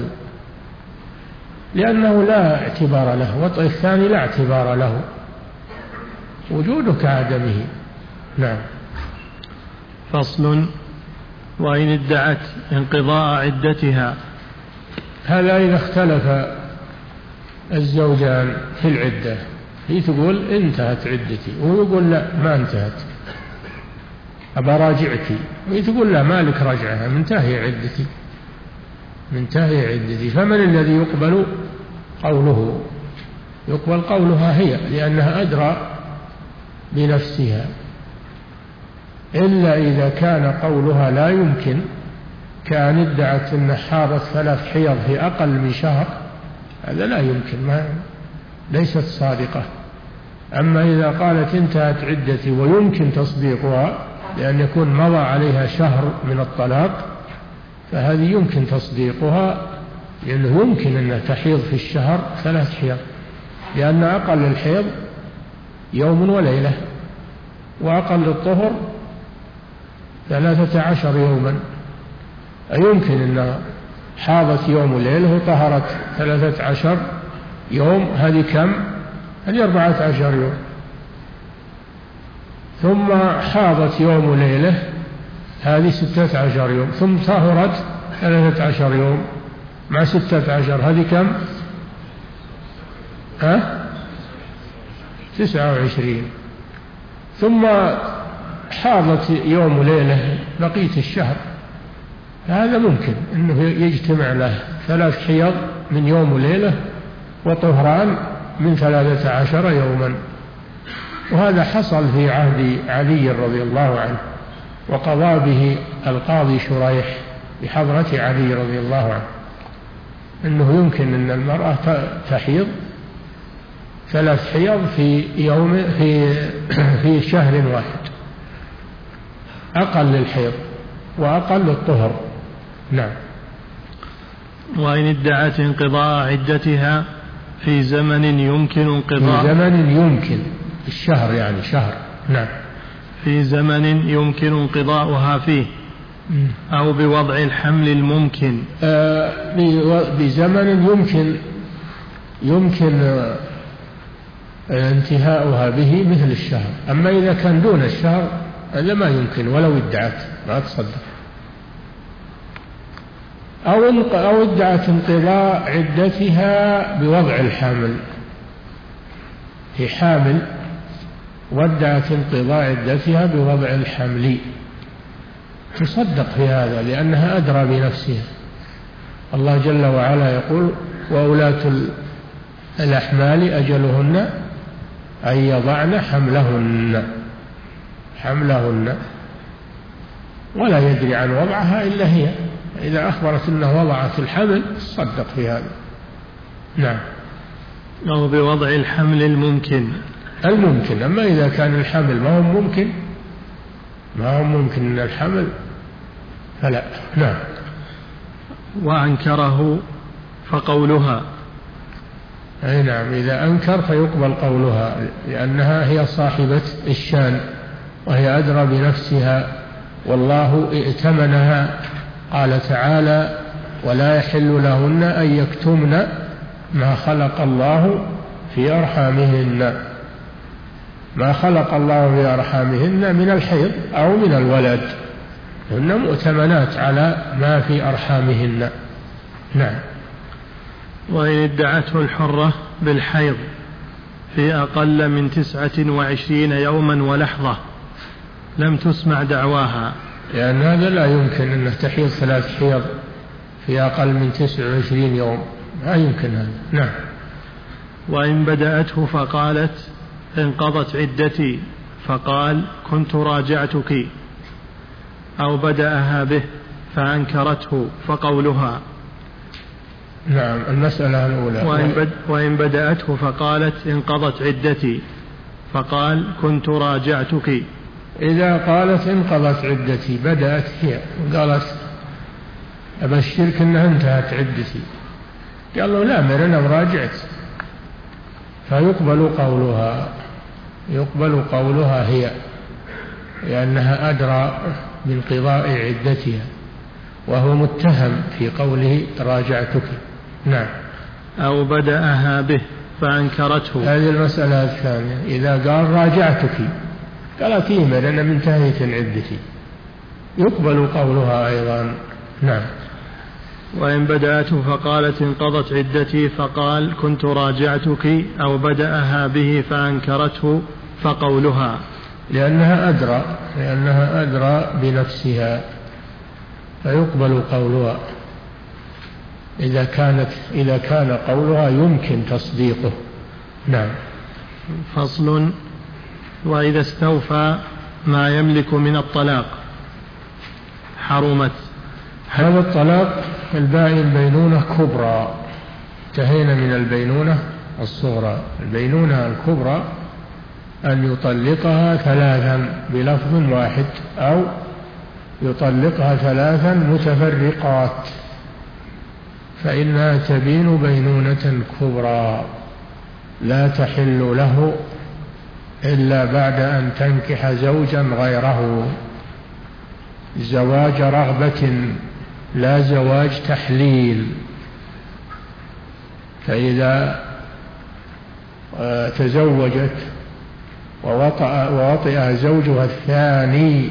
لأنه لا اعتبار له، وطئ الثاني لا اعتبار له، وجوده كعدمه. نعم. فصل. وإن ادعت انقضاء عدتها، هذا إذا اختلف الزوجان في العدة، هي تقول انتهت عدتي ويقول لا ما انتهت أبا راجعك، وهي تقول لا مالك رجعها منتهي عدتي منتهي عدتي، فمن الذي يقبل قوله؟ يقبل قولها هي، لأنها أدرى بنفسها، إلا إذا كان قولها لا يمكن، كان ادعت أن حاضت ثلاث حيض في أقل من شهر، هذا لا يمكن، ما ليست صادقة. أما إذا قالت انتهت عدتي ويمكن تصديقها لأن يكون مضى عليها شهر من الطلاق، فهذه يمكن تصديقها، لأنه يمكن أن تحيض في الشهر ثلاث حيض، لأن أقل الحيض يوم وليلة، وأقل الطهر ثلاثة عشر يوما، يمكن أن حاضت يوم وليلة وطهرت ثلاثة عشر يوم، هذه كم؟ هذه أربعة عشر يوم، ثم حاضت يوم وليلة، هذه ستة عشر يوم، ثم طهرت ثلاثة عشر يوم مع ستة عشر، هذه كم؟ ها؟ تسعة وعشرين، ثم حاضت يوم وليلة بقية الشهر، هذا ممكن أنه يجتمع له ثلاث حيض من يوم وليلة وطهران من ثلاثة عشر يوما. وهذا حصل في عهد علي رضي الله عنه، وقضى به القاضي شريح بحضرة علي رضي الله عنه، أنه يمكن أن المرأة تحيض ثلاث حيض في يوم في في شهر واحد، أقل الحيض وأقل الطهر. نعم. وإن ادعت انقضاء عدتها في زمن يمكن انقضاء، في زمن يمكن الشهر يعني شهر. نعم. في زمن يمكن انقضاؤها فيه أو بوضع الحمل الممكن، آه بزمن يمكن يمكن آه انتهاؤها به مثل الشهر. أما إذا كان دون الشهر هذا ما يمكن، ولو ادعت ما تصدق. أو أو ادعت انقضاء عدتها بوضع الحمل، هي حامل وادعت انقضاء عدتها بوضع الحمل، تصدق في هذا لأنها أدرى بنفسها. الله جل وعلا يقول: وأولاة الأحمال أجلهن أن يضعن حملهن حملهن ولا يدري عن وضعها إلا هي، إذا أخبرت أنها وضعت الحمل صدق في هذا. نعم. أو بوضع الحمل الممكن الممكن. أما إذا كان الحمل ما هو ممكن ما هو ممكن من الحمل فلا. نعم. وأنكره فقولها. أي نعم، إذا أنكر فيقبل قولها لأنها هي صاحبة الشان وهي أدرى بنفسها والله ائتمنها. قال تعالى ولا يحل لهن أن يكتمن ما خلق الله في أرحامهن. ما خلق الله في أرحامهن من الحيض أو من الولد، هن مؤتمنات على ما في أرحامهن. نعم. وإن ادعته الحرة بالحيض في أقل من تسعة وعشرين يوما ولحظة لم تسمع دعواها، لأن هذا لا يمكن أن تحيض ثلاث حيض في أقل من تسعة وعشرين يوم، لا يمكن هذا. نعم. وإن بدأته فقالت انقضت عدتي فقال كنت راجعتك، أو بدأها به فأنكرته فقولها. نعم. المسألة الأولى. وإن, بد وإن بدأته فقالت انقضت عدتي فقال كنت راجعتك. إذا قالت انقضت عدتي بدأت هي قالت أبشرك أنها انتهت عدتي، قال له لا من أنا مراجعت، فيقبل قولها يقبل قولها هي لأنها أدرى بانقضاء عدتها وهو متهم في قوله راجعتك. نعم. أو بدأها به فأنكرته. هذه المسألة الثانية. إذا قال راجعتك قالت إيمن أنا منتهيت عدتي، يقبل قولها أيضا. نعم. وإن بدأته فقالت انقضت عدتي فقال كنت راجعتك، أو بدأها به فأنكرته فقولها. لأنها أدرى لأنها أدرى بنفسها فيقبل قولها إذا كانت إذا كان قولها يمكن تصديقه. نعم. فصل. وإذا استوفى ما يملك من الطلاق حرمت. هذا الطلاق البائن بينونة كبرى، انتهينا من البينونة الصغرى. البينونة الكبرى أن يطلقها ثلاثا بلفظ واحد أو يطلقها ثلاثا متفرقات، فإنها تبين بينونة كبرى لا تحل له إلا بعد أن تنكح زوجا غيره، زواج رغبة لا زواج تحليل. فإذا تزوجت ووطئ زوجها الثاني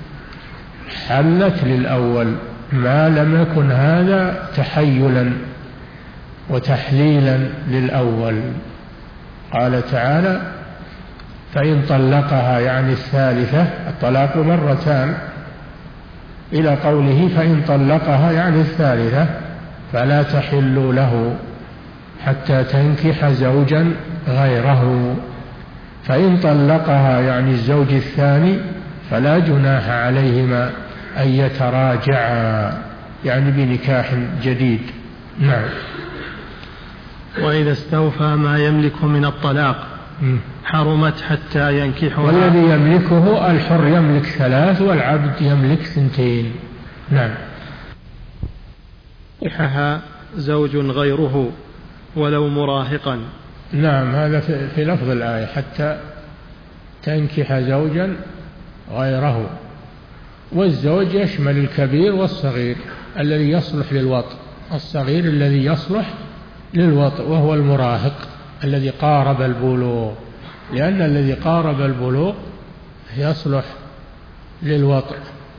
حلت للأول ما لم يكن هذا تحيلا وتحليلا للأول. قال تعالى فإن طلقها يعني الثالثة، الطلاق مرتان، إلى قوله فإن طلقها يعني الثالثة فلا تحل له حتى تنكح زوجا غيره. فإن طلقها يعني الزوج الثاني فلا جناح عليهما أن يتراجعا يعني بنكاح جديد. نعم. وإذا استوفى ما يملك من الطلاق حرمت حتى ينكحها. والذي يملكه الحر يملك ثلاث والعبد يملك ثنتين. نعم. ينكحها زوج غيره ولو مراهقا. نعم. هذا في لفظ الآية حتى تنكح زوجا غيره، والزوج يشمل الكبير والصغير الذي يصلح للوطء، الصغير الذي يصلح للوطء وهو المراهق الذي قارب البلوغ، لأن الذي قارب البلوغ يصلح للوطء.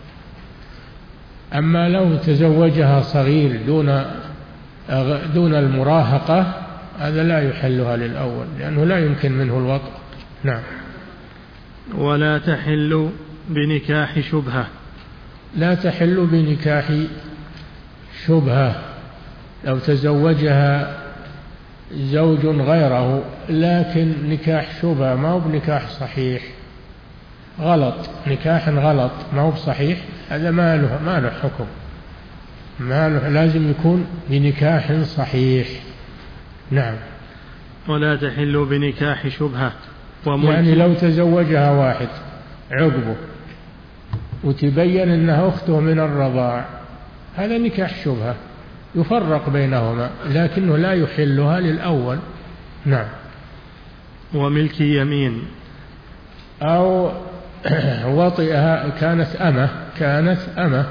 أما لو تزوجها صغير دون دون المراهقة هذا لا يحلها للأول لأنه لا يمكن منه الوطء. نعم. ولا تحل بنكاح شبهة. لا تحل بنكاح شبهة، لو تزوجها زوج غيره لكن نكاح شبهة ما هو بنكاح صحيح، غلط، نكاح غلط ما هو بصحيح، هذا ما له ما له حكم، ما له، لازم يكون بنكاح صحيح. نعم. ولا تحل بنكاح شبهة يعني لو تزوجها واحد عقبه وتبين أنها أخته من الرضاع هذا نكاح شبهة يفرق بينهما لكنه لا يحلها للأول. نعم. وملك يمين أو وطئها كانت أمة كانت أمة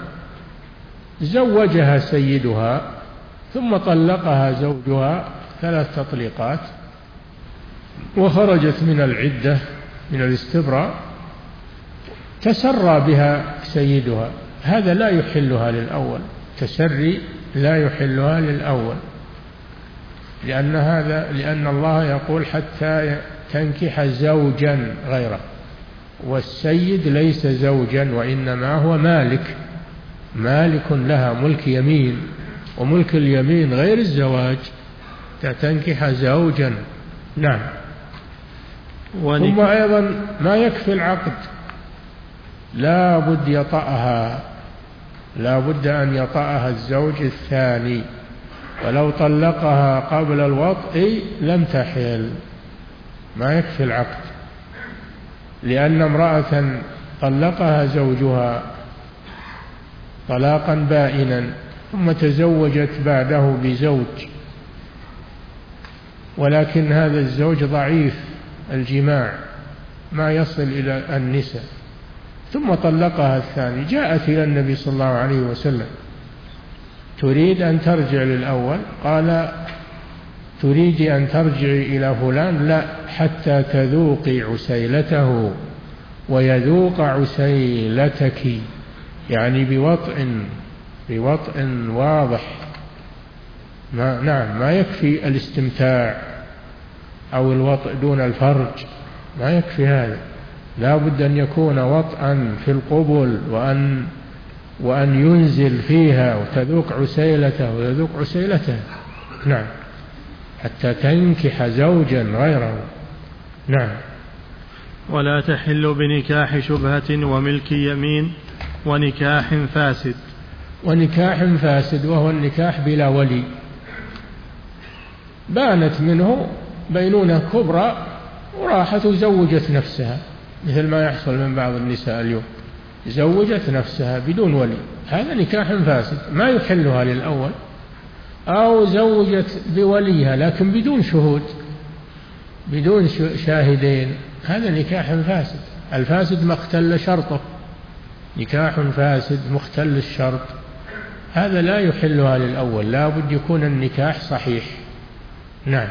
زوجها سيدها ثم طلقها زوجها ثلاث تطليقات وخرجت من العدة من الاستبراء تسرى بها سيدها هذا لا يحلها للأول. تسري لا يحلها للأول لأن هذا لأن الله يقول حتى تنكح زوجا غيره والسيد ليس زوجا وإنما هو مالك مالك لها ملك يمين وملك اليمين غير الزواج تنكح زوجا. نعم. ثم أيضا ما يكفي العقد لا بد يطأها لا بد أن يطأها الزوج الثاني ولو طلقها قبل الوطء لم تحل ما يكفي العقد لأن امرأة طلقها زوجها طلاقا بائنا ثم تزوجت بعده بزوج ولكن هذا الزوج ضعيف الجماع ما يصل إلى النساء ثم طلقها الثاني جاءت إلى النبي صلى الله عليه وسلم تريد أن ترجع للأول قال تريد أن ترجعي إلى فلان لا حتى تذوقي عسيلته ويذوق عسيلتك يعني بوطء بوطء واضح ما نعم ما يكفي الاستمتاع أو الوطء دون الفرج ما يكفي هذا لا بد أن يكون وطئا في القبل وأن وأن ينزل فيها وتذوق عسيلته ويذوق عسيلته. نعم. حتى تنكح زوجا غيره. نعم. ولا تحل بنكاح شبهة وملك يمين ونكاح فاسد ونكاح فاسد وهو النكاح بلا ولي بانت منه بينونة كبرى وراحت وزوجت نفسها مثل ما يحصل من بعض النساء اليوم زوجت نفسها بدون ولي هذا نكاح فاسد ما يحلها للأول. أو زوجت بوليها لكن بدون شهود بدون شاهدين هذا نكاح فاسد. الفاسد ما اختل شرطه نكاح فاسد مختل الشرط هذا لا يحلها للأول لا بد يكون النكاح صحيح. نعم.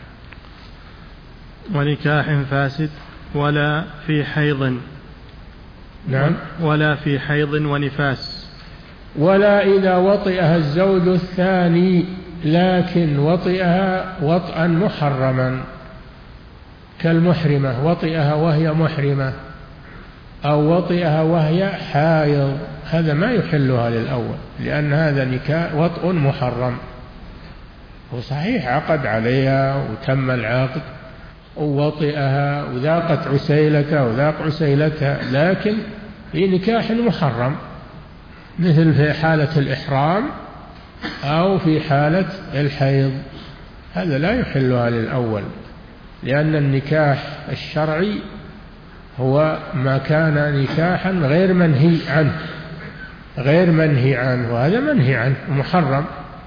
ونكاح فاسد ولا في حيض. نعم. ولا في حيض ونفاس ولا إذا وطئها الزوج الثاني لكن وطئها وطئا محرما كالمحرمة وطئها وهي محرمة أو وطئها وهي حائض هذا ما يحلها للأول لأن هذا نكاح وطئ محرم وصحيح عقد عليها وتم العقد ووطئها وذاقت عسيلته وذاق عسيلتها لكن في نكاح محرم مثل في حالة الإحرام أو في حالة الحيض هذا لا يحلها للأول لأن النكاح الشرعي هو ما كان نكاحا غير منهي عنه غير منهي عنه وهذا منهي عنه محرم.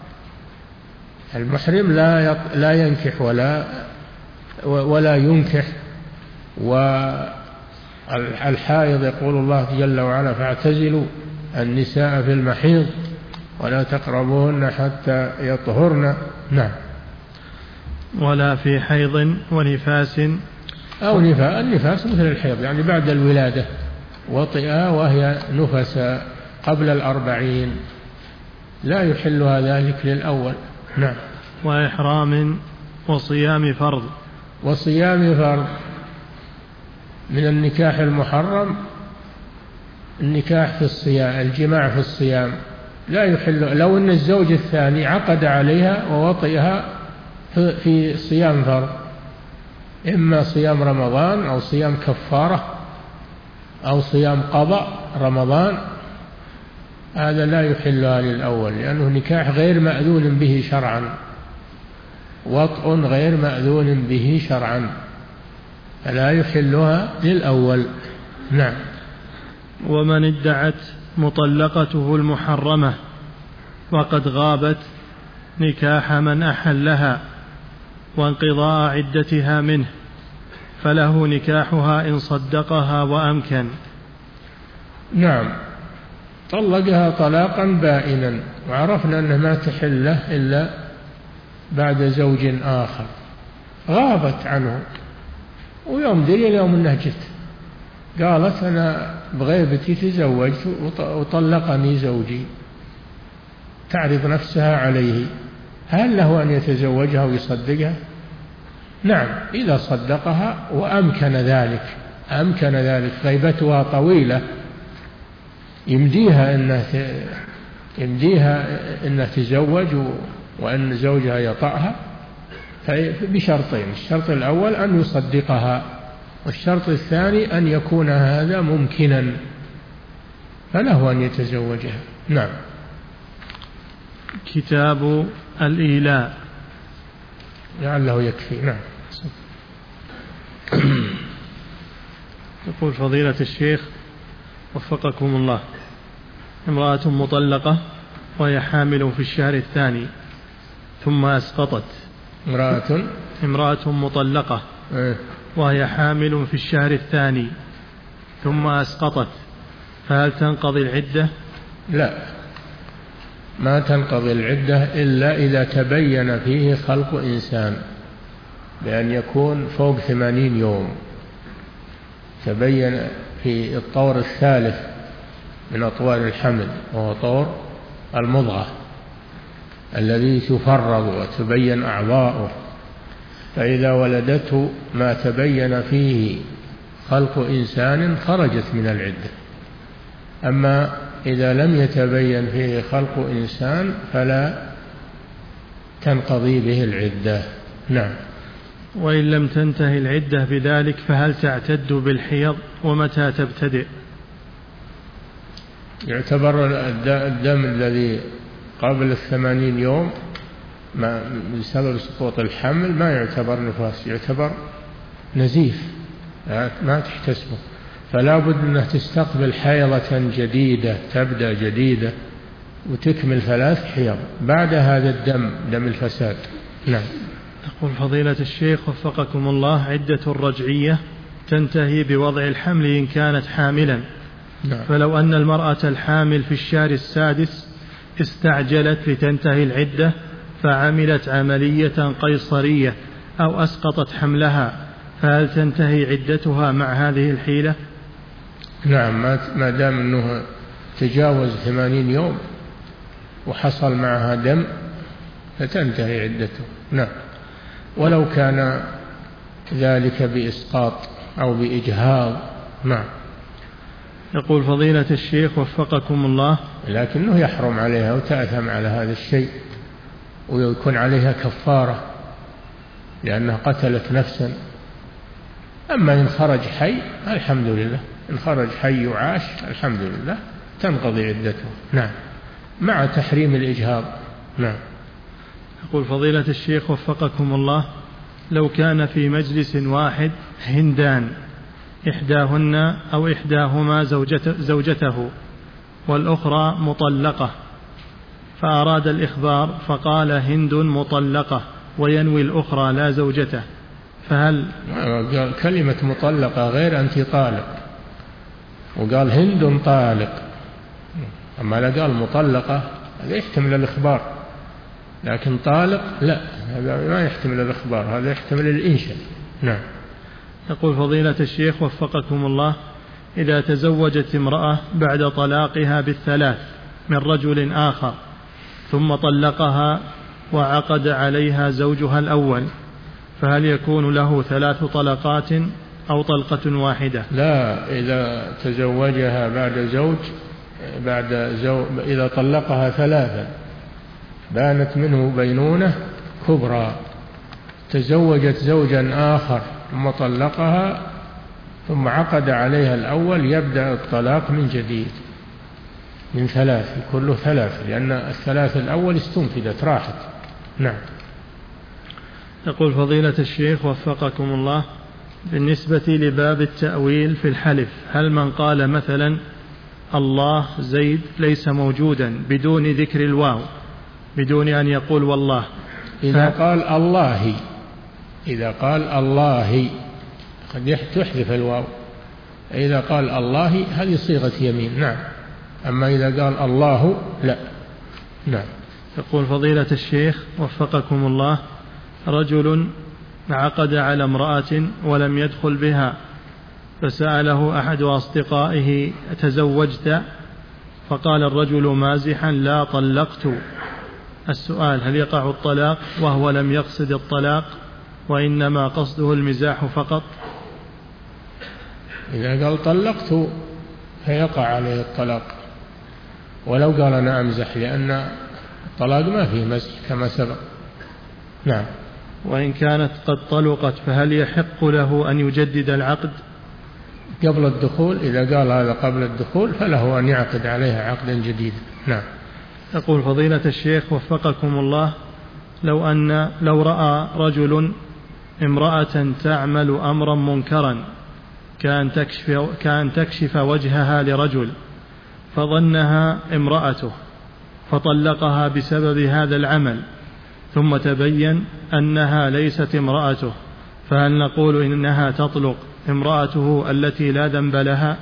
المحرم لا لا ينكح ولا ولا ينكح. والحائض يقول الله جل وعلا فاعتزلوا النساء في المحيض ولا تقربوهن حتى يطهرن. نعم. ولا في حيض ونفاس أو نفاس النفاس مثل الحيض يعني بعد الولادة وطئها وهي نفس قبل الأربعين لا يحلها ذلك للأول. نعم. وإحرام وصيام فرض وصيام فرض من النكاح المحرم النكاح في الصيام الجماع في الصيام لا يحل لو أن الزوج الثاني عقد عليها ووطئها في صيام فرض إما صيام رمضان أو صيام كفارة أو صيام قضاء رمضان هذا لا يحلها للأول لأنه نكاح غير مأذون به شرعا وطء غير مأذون به شرعا، فلا يحلها للأول. نعم. ومن ادعت مطلقته المحرمة وقد غابت نكاح من أحلها وانقضاء عدتها منه فله نكاحها إن صدقها وأمكن. نعم، طلقها طلاقا بائنا وعرفنا أنها ما تحل له إلا بعد زوج آخر، غابت عنه ويوم دري اليوم أنها جت قالت أنا بغيبتي تزوجت وطلقني زوجي، تعرض نفسها عليه، هل له أن يتزوجها ويصدقها؟ نعم، إذا صدقها وأمكن ذلك، أمكن ذلك، غيبتها طويلة يمديها أنها يمديها أنها تزوج وأن زوجها يطأها بشرطين: الشرط الأول أن يصدقها، والشرط الثاني أن يكون هذا ممكنا فله أن يتزوجها. نعم. كتاب الإيلاء. لعله يكفي. نعم. يقول فضيلة الشيخ وفقكم الله: امرأة مطلقة وهي حامل في الشهر الثاني ثم أسقطت. امرأة امرأة مطلقة وهي حامل في الشهر الثاني ثم أسقطت، فهل تنقضي العدة؟ لا، ما تنقضي العدة إلا إذا تبين فيه خلق إنسان بأن يكون فوق ثمانين يوم، تبين في الطور الثالث من أطوار الحمل وهو طور المضغة الذي تفرغ وتبين أعضاؤه، فإذا ولدته ما تبين فيه خلق إنسان خرجت من العدة. أما إذا لم يتبين فيه خلق إنسان فلا تنقضي به العدة. نعم. وإن لم تنتهي العدة بذلك فهل تعتد بالحيض ومتى تبتدئ؟ يعتبر الدم الذي قبل الثمانين يوم ما بسبب سقوط الحمل ما يعتبر نفاس، يعتبر نزيف ما تحتسبه، فلا بد أنها تستقبل حيضة جديدة تبدأ جديدة وتكمل ثلاث حيض بعد هذا الدم، دم الفساد. نعم. يقول فضيلة الشيخ وفقكم الله: عدة الرجعية تنتهي بوضع الحمل إن كانت حاملا. نعم. فلو أن المرأة الحامل في الشهر السادس استعجلت لتنتهي العدة فعملت عملية قيصرية أو أسقطت حملها، فهل تنتهي عدتها مع هذه الحيلة؟ نعم، ما دام أنه تجاوز ثمانين يوم وحصل معها دم فتنتهي عدته. نعم، ولو كان ذلك بإسقاط أو بإجهاض. نعم. يقول فضيلة الشيخ وفقكم الله: لكنه يحرم عليها وتأثم على هذا الشيء ويكون عليها كفارة لأنها قتلت نفسا. أما إن خرج حي الحمد لله، إن خرج حي وعاش الحمد لله تنقضي عدته. نعم، مع تحريم الإجهاض. نعم. يقول فضيلة الشيخ وفقكم الله: لو كان في مجلس واحد هندان إحداهن أو إحداهما زوجته, زوجته والأخرى مطلقة، فأراد الإخبار فقال هند مطلقة وينوي الأخرى لا زوجته، فهل كلمة مطلقة غير أنت طالق، وقال هند طالق، أما لا قال مطلقة هذا يحتمل الإخبار، لكن طالق لا، هذا ما يحتمل الإخبار، هذا يحتمل الإنشاء. نعم. يقول فضيلة الشيخ وفقكم الله: إذا تزوجت امرأة بعد طلاقها بالثلاث من رجل آخر ثم طلقها وعقد عليها زوجها الأول، فهل يكون له ثلاث طلقات أو طلقة واحدة؟ لا، إذا تزوجها بعد زوج بعد زوج إذا طلقها ثلاثا بانت منه بينونة كبرى، تزوجت زوجا آخر ثم طلقها ثم عقد عليها الأول، يبدأ الطلاق من جديد من ثلاث، كله ثلاث، لأن الثلاث الأول استنفدت راحت. نعم. يقول فضيلة الشيخ وفقكم الله، بالنسبة لباب التأويل في الحلف، هل من قال مثلا الله زيد ليس موجودا بدون ذكر الواو، بدون أن يقول والله، إذا ف... قال الله، إذا قال الله قد تحذف الواو، إذا قال الله هذه صيغة يمين، نعم. أما إذا قال الله لا، نعم. يقول فضيلة الشيخ وفقكم الله، رجل عقد على امرأة ولم يدخل بها، فسأله أحد أصدقائه تزوجت؟ فقال الرجل مازحا لا طلقت. السؤال: هل يقع الطلاق وهو لم يقصد الطلاق وإنما قصده المزاح فقط؟ إذا قال طلقت فيقع عليه الطلاق، ولو قال أنا أمزح، لأن الطلاق ما فيه مزح كما سبق، نعم. وإن كانت قد طلقت فهل يحق له أن يجدد العقد قبل الدخول؟ إذا قال هذا قبل الدخول فله أن يعقد عليها عقدا جديدا، نعم. يقول فضيلة الشيخ وفقكم الله، لو أن لو رأى رجل امرأة تعمل أمرا منكرا كان تكشف, كان تكشف وجهها لرجل فظنها امرأته فطلقها بسبب هذا العمل، ثم تبين أنها ليست امرأته، فهل نقول إنها تطلق امرأته التي لا ذنب لها؟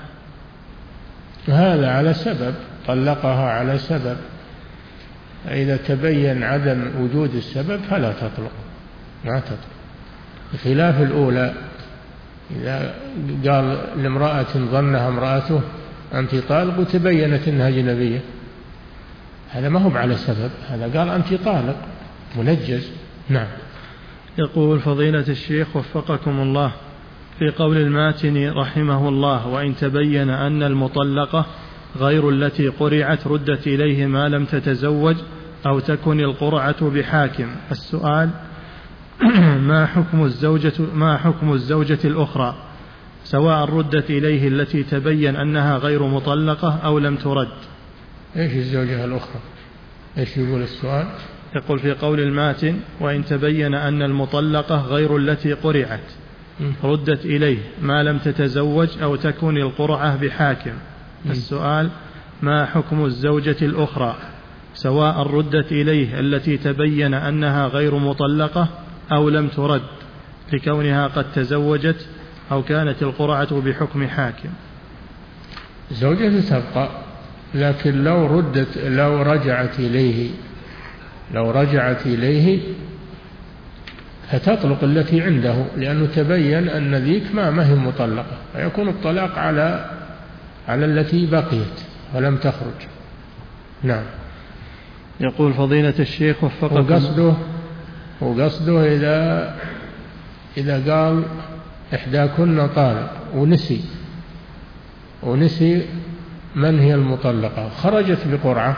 هذا على سبب، طلقها على سبب، إذا تبين عدم وجود السبب فلا تطلق، لا تطلق، بخلاف الأولى إذا قال لامرأة ظنها امرأته أنت طالق وتبينت أنها أجنبية، هذا ما هو على سبب، هذا قال أنت طالق منجز، نعم. يقول فضيلة الشيخ وفقكم الله، في قول الماتن رحمه الله: وإن تبين أن المطلقة غير التي قرعت ردت إليه ما لم تتزوج أو تكن القرعة بحاكم. السؤال: ما حكم الزوجة ما حكم الزوجة الأخرى سواء ردت إليه التي تبين أنها غير مطلقة أو لم ترد؟ إيش الزوجة الأخرى؟ إيش يقول السؤال؟ يقول في قول الماتن: وإن تبين أن المطلقة غير التي قرعت ردت إليه ما لم تتزوج أو تكن القرعة بحاكم. السؤال: ما حكم الزوجة الأخرى سواء ردت إليه التي تبين أنها غير مطلقة أو لم ترد لكونها قد تزوجت أو كانت القرعة بحكم حاكم؟ زوجة تبقى، لكن لو ردت لو رجعت إليه لو رجعت إليه فتطلق التي عنده، لأنه تبين أن ذيك ما ما هي مطلقة، فيكون الطلاق على على التي بقيت ولم تخرج، نعم. يقول فضيلة الشيخ وفقكم، وقصده وقصده إذا إذا قال إحداكن طالق ونسي ونسي من هي المطلقة، خرجت بقرعة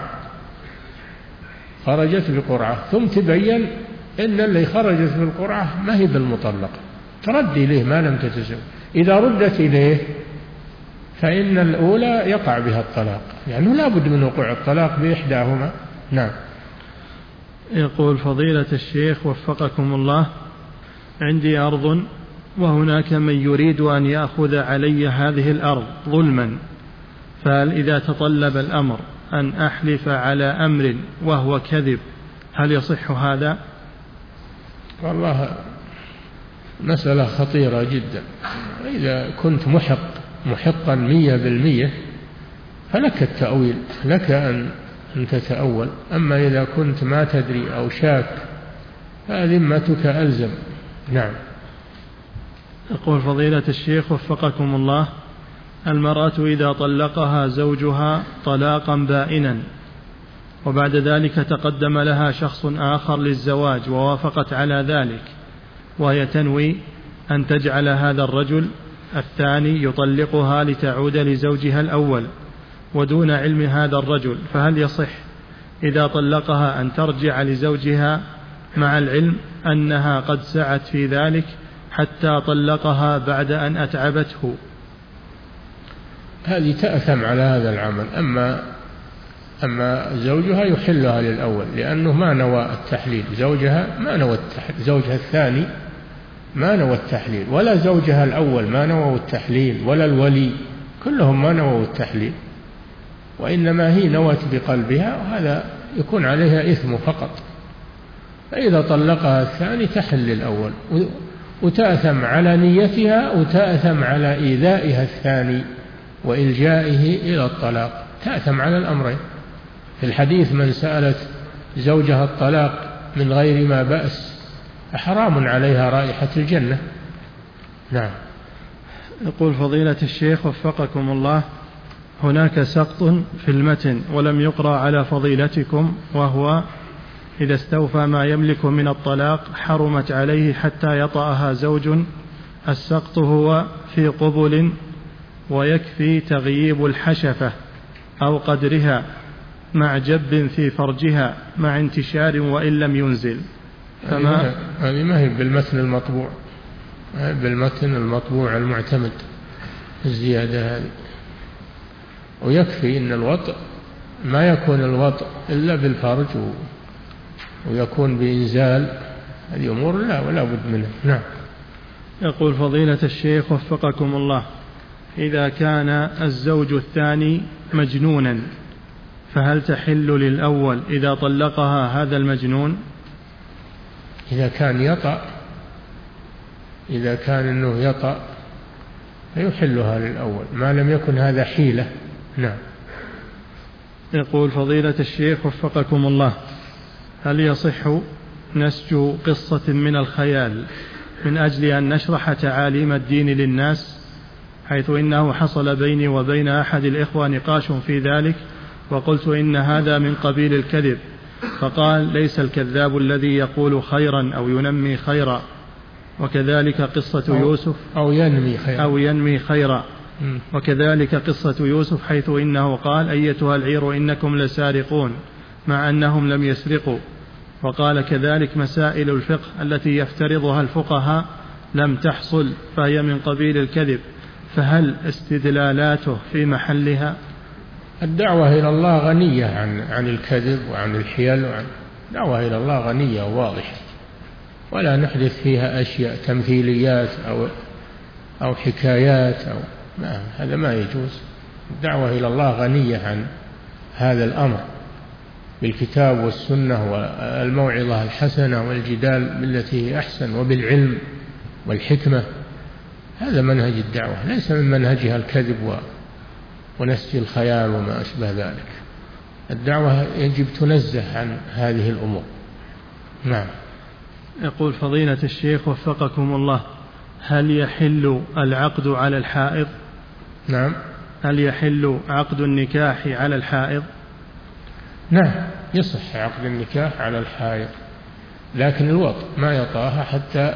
خرجت بقرعة ثم تبين إن اللي خرجت بالقرعة ما هي بالمطلقة، ترد إليه ما لم تتزوج. إذا ردت إليه فإن الأولى يقع بها الطلاق، لأنه يعني لا بد من وقوع الطلاق بإحداهما، نعم. يقول فضيلة الشيخ وفقكم الله: عندي أرض وهناك من يريد أن يأخذ علي هذه الأرض ظلما، فهل إذا تطلب الأمر أن أحلف على أمر وهو كذب هل يصح هذا؟ والله مسألة خطيرة جدا. إذا كنت محق محقا مية بالمية فلك التأويل، لك أن تتأول. أما إذا كنت ما تدري أو شاك فذمتك ألزم، نعم. يقول فضيلة الشيخ وفقكم الله: المرأة إذا طلقها زوجها طلاقا بائنا وبعد ذلك تقدم لها شخص آخر للزواج ووافقت على ذلك، وهي تنوي أن تجعل هذا الرجل الثاني يطلقها لتعود لزوجها الأول ودون علم هذا الرجل، فهل يصح إذا طلقها أن ترجع لزوجها مع العلم أنها قد سعت في ذلك حتى طلقها بعد أن أتعبته؟ هذه تأثم على هذا العمل. أما أما زوجها يحلها للأول لأنه ما نوى التحليل، زوجها ما نوى التحليل، زوجها الثاني ما نوى التحليل، ولا زوجها الأول ما نوى التحليل، ولا الولي، كلهم ما نووا التحليل، وإنما هي نوت بقلبها، وهذا يكون عليها إثم فقط. فإذا طلقها الثاني تحل الأول، وتأثم على نيتها وتأثم على إيذائها الثاني وإلجائه إلى الطلاق، تأثم على الأمرين. في الحديث من سألت زوجها الطلاق من غير ما بأس حرام عليها رائحة الجنة. نعم. يقول فضيلة الشيخ وفقكم الله، هناك سقط في المتن ولم يقرأ على فضيلتكم، وهو إذا استوفى ما يملك من الطلاق حرمت عليه حتى يطأها زوج. السقط هو في قبل ويكفي تغييب الحشفة أو قدرها مع جب في فرجها مع انتشار وإن لم ينزل. فما هذه ما هي بالمتن المطبوع، بالمتن المطبوع المعتمد الزيادة هذه. ويكفي إن الوطء ما يكون الوطء إلا بالفرج ويكون بإنزال، هذه أمور لا ولا بد منها. نعم. يقول فضيلة الشيخ وفقكم الله، إذا كان الزوج الثاني مجنونا فهل تحل للأول إذا طلقها هذا المجنون؟ إذا كان يطأ إذا كان أنه يطأ فيحلها للأول ما لم يكن هذا حيلة. نعم. يقول فضيلة الشيخ وفقكم الله، هل يصح نسج قصة من الخيال من أجل أن نشرح تعاليم الدين للناس، حيث إنه حصل بيني وبين أحد الإخوة نقاش في ذلك، وقلت إن هذا من قبيل الكذب، فقال ليس الكذاب الذي يقول خيرا أو ينمي خيرا، وكذلك قصة أو يوسف أو ينمي خيرا, أو ينمي خيرا وكذلك قصة يوسف حيث إنه قال أيتها العير إنكم لسارقون مع أنهم لم يسرقوا، وقال كذلك مسائل الفقه التي يفترضها الفقهاء لم تحصل فهي من قبيل الكذب، فهل استدلالاته في محلها؟ الدعوة إلى الله غنية عن عن الكذب وعن الحيل، وعن الدعوة إلى الله غنية وواضحة، ولا نحدث فيها أشياء تمثيليات أو أو حكايات أو ما، هذا ما يجوز. الدعوة إلى الله غنية عن هذا الأمر بالكتاب والسنة والموعظة الحسنة والجدال بالتي هي أحسن وبالعلم والحكمة. هذا منهج الدعوة، ليس من منهجها الكذب ونسج الخيال وما أشبه ذلك. الدعوة يجب تنزه عن هذه الأمور. نعم. يقول فضيلة الشيخ وفقكم الله، هل يحل العقد على الحائض؟ نعم. هل يحل عقد النكاح على الحائض؟ نعم، يصح عقد النكاح على الحائض، لكن الوطء ما يطاها حتى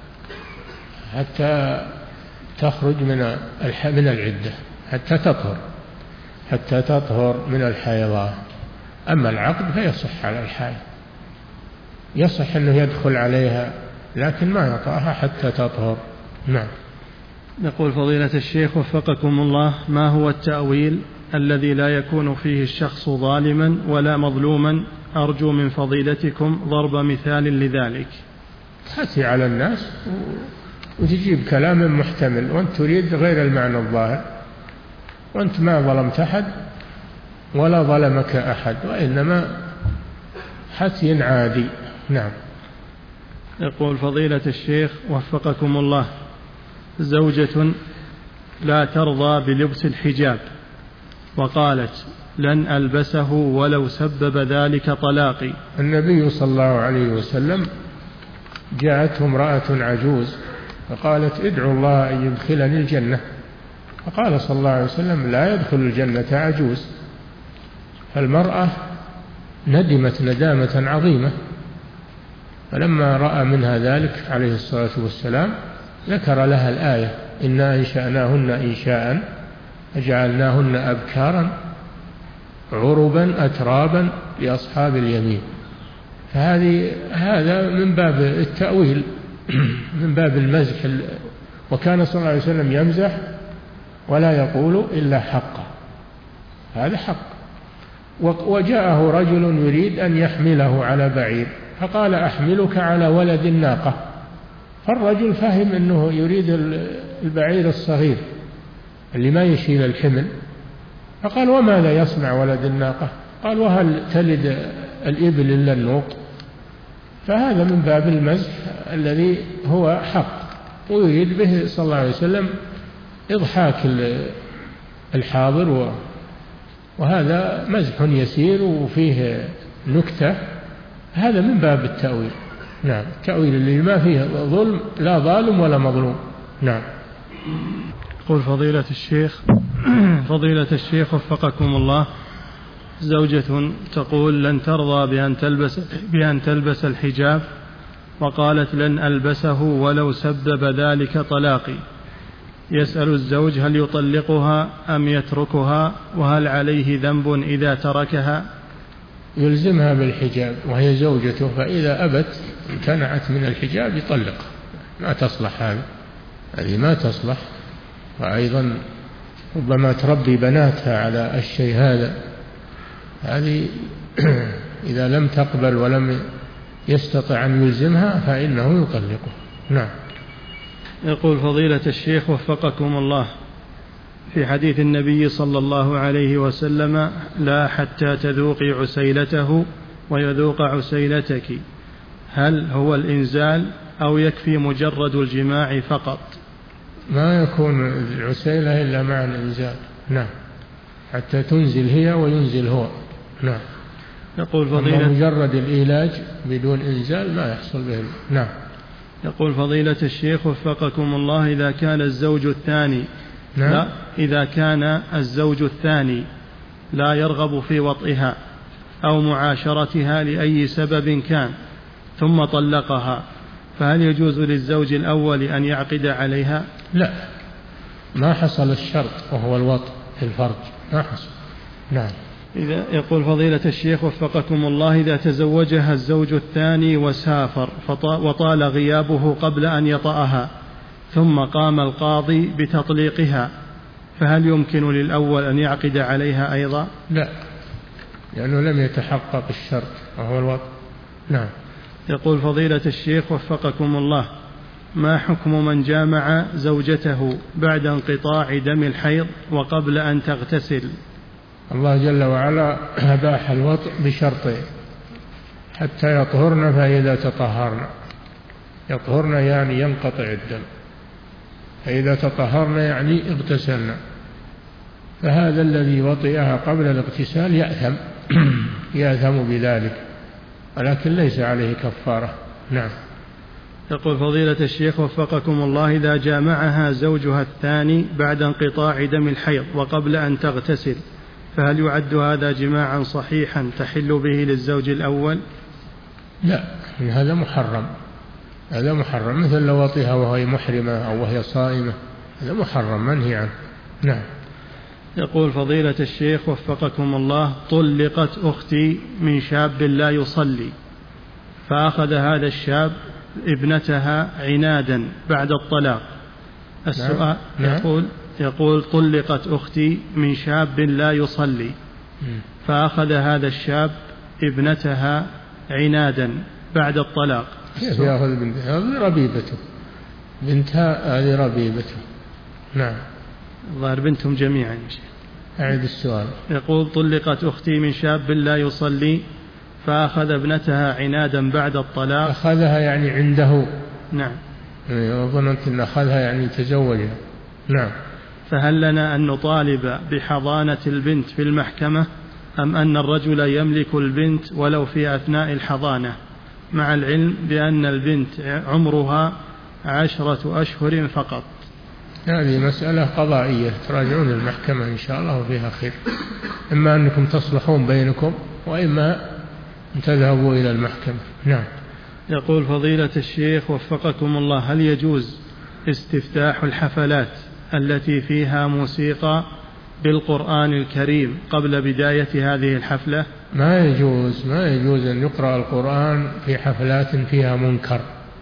حتى تخرج من من العدة، حتى تطهر حتى تطهر من الحيضة. أما العقد فيصح على الحائض، يصح أنه يدخل عليها لكن ما يطاها حتى تطهر. نعم. يقول فضيلة الشيخ وفقكم الله، ما هو التأويل الذي لا يكون فيه الشخص ظالما ولا مظلوما؟ أرجو من فضيلتكم ضرب مثال لذلك. تأتي على الناس وتجيب كلام محتمل وأنت تريد غير المعنى الظاهر، وأنت ما ظلمت أحد ولا ظلمك أحد، وإنما حتي عادي. نعم. يقول فضيلة الشيخ وفقكم الله، زوجة لا ترضى بلبس الحجاب وقالت لن ألبسه ولو سبب ذلك طلاقي. النبي صلى الله عليه وسلم جاءته امرأة عجوز فقالت ادعو الله أن يدخلني الجنة، فقال صلى الله عليه وسلم لا يدخل الجنة عجوز. فالمرأة ندمت ندامة عظيمة، فلما رأى منها ذلك عليه الصلاة والسلام ذكر لها الآية إنا أنشأناهن إنشاء فجعلناهن أبكارا عربا أترابا لأصحاب اليمين. فهذه هذا من باب التأويل من باب المزح، وكان صلى الله عليه وسلم يمزح ولا يقول إلا حقا، هذا حق. وجاءه رجل يريد أن يحمله على بعير فقال أحملك على ولد الناقة، فالرجل فهم أنه يريد البعير الصغير اللي ما يشيل الحمل، فقال وماذا يصنع ولد الناقة؟ قال وهل تلد الإبل إلا النوق؟ فهذا من باب المزح الذي هو حق، ويريد به صلى الله عليه وسلم إضحاك الحاضر، وهذا مزح يسير وفيه نكتة، هذا من باب التأويل. نعم، التأويل اللي ما فيه ظلم، لا ظالم ولا مظلوم. نعم. يقول فضيلة الشيخ فضيلة الشيخ وفقكم الله، زوجة تقول لن ترضى بأن تلبس, بأن تلبس الحجاب، وقالت لن ألبسه ولو سبب ذلك طلاقي، يسأل الزوج هل يطلقها أم يتركها، وهل عليه ذنب إذا تركها؟ يلزمها بالحجاب وهي زوجته، فإذا أبت امتنعت من الحجاب يطلق، ما تصلح هذه هذه ما تصلح. وأيضا ربما تربي بناتها على الشيء هذا، هذه إذا لم تقبل ولم يستطع أن يلزمها فإنه يطلقه. نعم. يقول فضيلة الشيخ وفقكم الله، في حديث النبي صلى الله عليه وسلم لا حتى تذوقي عسيلته ويذوق عسيلتك، هل هو الإنزال أو يكفي مجرد الجماع فقط؟ ما يكون العسيلة إلا مع الإنزال. نعم، حتى تنزل هي وينزل هو. نعم. يقول فضيلة مجرد الإيلاج بدون إنزال ما يحصل به. نعم. يقول فضيلة الشيخ وفقكم الله، إذا كان الزوج الثاني نعم. لا إذا كان الزوج الثاني لا يرغب في وطئها أو معاشرتها لأي سبب كان ثم طلقها، فهل يجوز للزوج الأول أن يعقد عليها؟ لا، ما حصل الشرط وهو الوطء في الفرج، ما حصل. نعم. إذا يقول فضيلة الشيخ وفقكم الله، إذا تزوجها الزوج الثاني وسافر وطال غيابه قبل أن يطأها ثم قام القاضي بتطليقها، فهل يمكن للأول أن يعقد عليها أيضا؟ لا، لأنه لم يتحقق الشرط وهو الوطء. نعم. يقول فضيلة الشيخ وفقكم الله، ما حكم من جامع زوجته بعد انقطاع دم الحيض وقبل أن تغتسل؟ الله جل وعلا أباح الوطء بشرطين: حتى يطهرن، فإذا تطهرن، يطهرن يعني ينقطع الدم، فإذا تطهرن يعني اغتسلن. فهذا الذي وطئها قبل الاغتسال يأثم يأثم بذلك، ولكن ليس عليه كفارة. نعم. يقول فضيلة الشيخ وفقكم الله، إذا جامعها زوجها الثاني بعد انقطاع دم الحيض وقبل أن تغتسل، فهل يعد هذا جماعا صحيحا تحل به للزوج الأول؟ لا، هذا محرم، هذا محرم، مثل لو وطئها وهي محرمة أو وهي صائمة، هذا محرم منهي عنه. نعم. يقول فضيلة الشيخ وفقكم الله، طلقت أختي من شاب لا يصلي، فأخذ هذا الشاب ابنتها عنادا بعد الطلاق. السؤال نعم. يقول يقول طلقت أختي من شاب لا يصلي، فأخذ هذا الشاب ابنتها عنادا بعد الطلاق. كيف يأخذ بنتها؟ هذه ربيبته، بنتها هذه ربيبته. نعم. الظاهر بنتهم جميعا. أعيد السؤال. يقول طلقت أختي من شاب لا يصلي، فأخذ ابنتها عنادا بعد الطلاق. أخذها يعني عنده. نعم. ظننت أن أخذها يعني تزوجها. نعم. فهل لنا أن نطالب بحضانة البنت في المحكمة، أم أن الرجل يملك البنت ولو في أثناء الحضانة، مع العلم بأن البنت عمرها عشرة أشهر فقط؟ هذه مسألة قضائية تراجعون المحكمة إن شاء الله وفيها خير، إما أنكم تصلحون بينكم وإما أن تذهبوا إلى المحكمة. نعم. يقول فضيلة الشيخ وفقكم الله، هل يجوز استفتاح الحفلات التي فيها موسيقى بالقرآن الكريم قبل بداية هذه الحفلة؟ ما يجوز ما يجوز أن يقرأ القرآن في حفلات فيها منكر.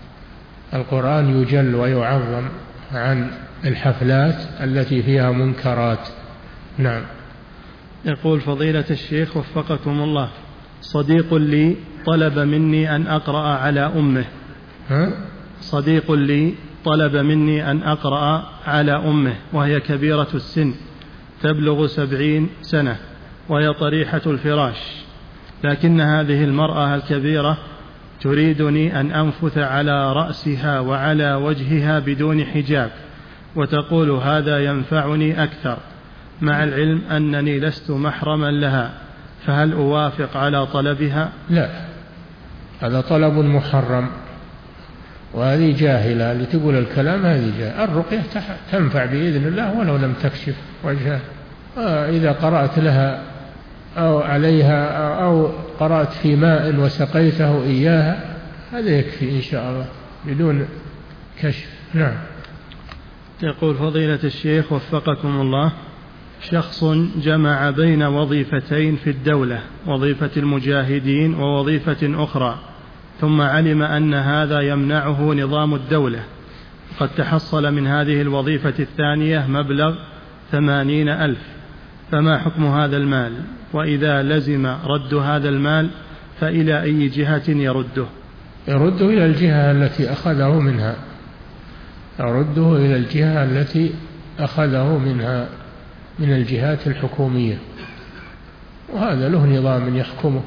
القرآن يجل ويعظم عن الحفلات التي فيها منكرات. نعم. يقول فضيلة الشيخ وفقكم الله، صديق لي طلب مني أن أقرأ على أمه. ها؟ صديق لي طلب مني أن أقرأ على أمه وهي كبيرة السن تبلغ سبعين سنة وهي طريحة الفراش، لكن هذه المرأة الكبيرة تريدني أن أنفث على رأسها وعلى وجهها بدون حجاب، وتقول هذا ينفعني أكثر، مع العلم أنني لست محرما لها، فهل أوافق على طلبها؟ لا، هذا طلب محرم، وهذه جاهلة اللي تقول الكلام، هذه جاهلة. الرقية تنفع بإذن الله ولو لم تكشف وجهها. آه إذا قرأت لها أو عليها أو قرأت في ماء وسقيته إياها هذا يكفي إن شاء الله بدون كشف. نعم. يقول فضيلة الشيخ وفقكم الله، شخص جمع بين وظيفتين في الدولة، وظيفة المجاهدين ووظيفة أخرى، ثم علم أن هذا يمنعه نظام الدولة، قد تحصل من هذه الوظيفة الثانية مبلغ ثمانين ألف، فما حكم هذا المال؟ وإذا لزم رد هذا المال فإلى أي جهة يرده؟ يرده إلى الجهة التي أخذه منها، يرده إلى الجهة التي أخذه منها من الجهات الحكومية، وهذا له نظام يحكمه،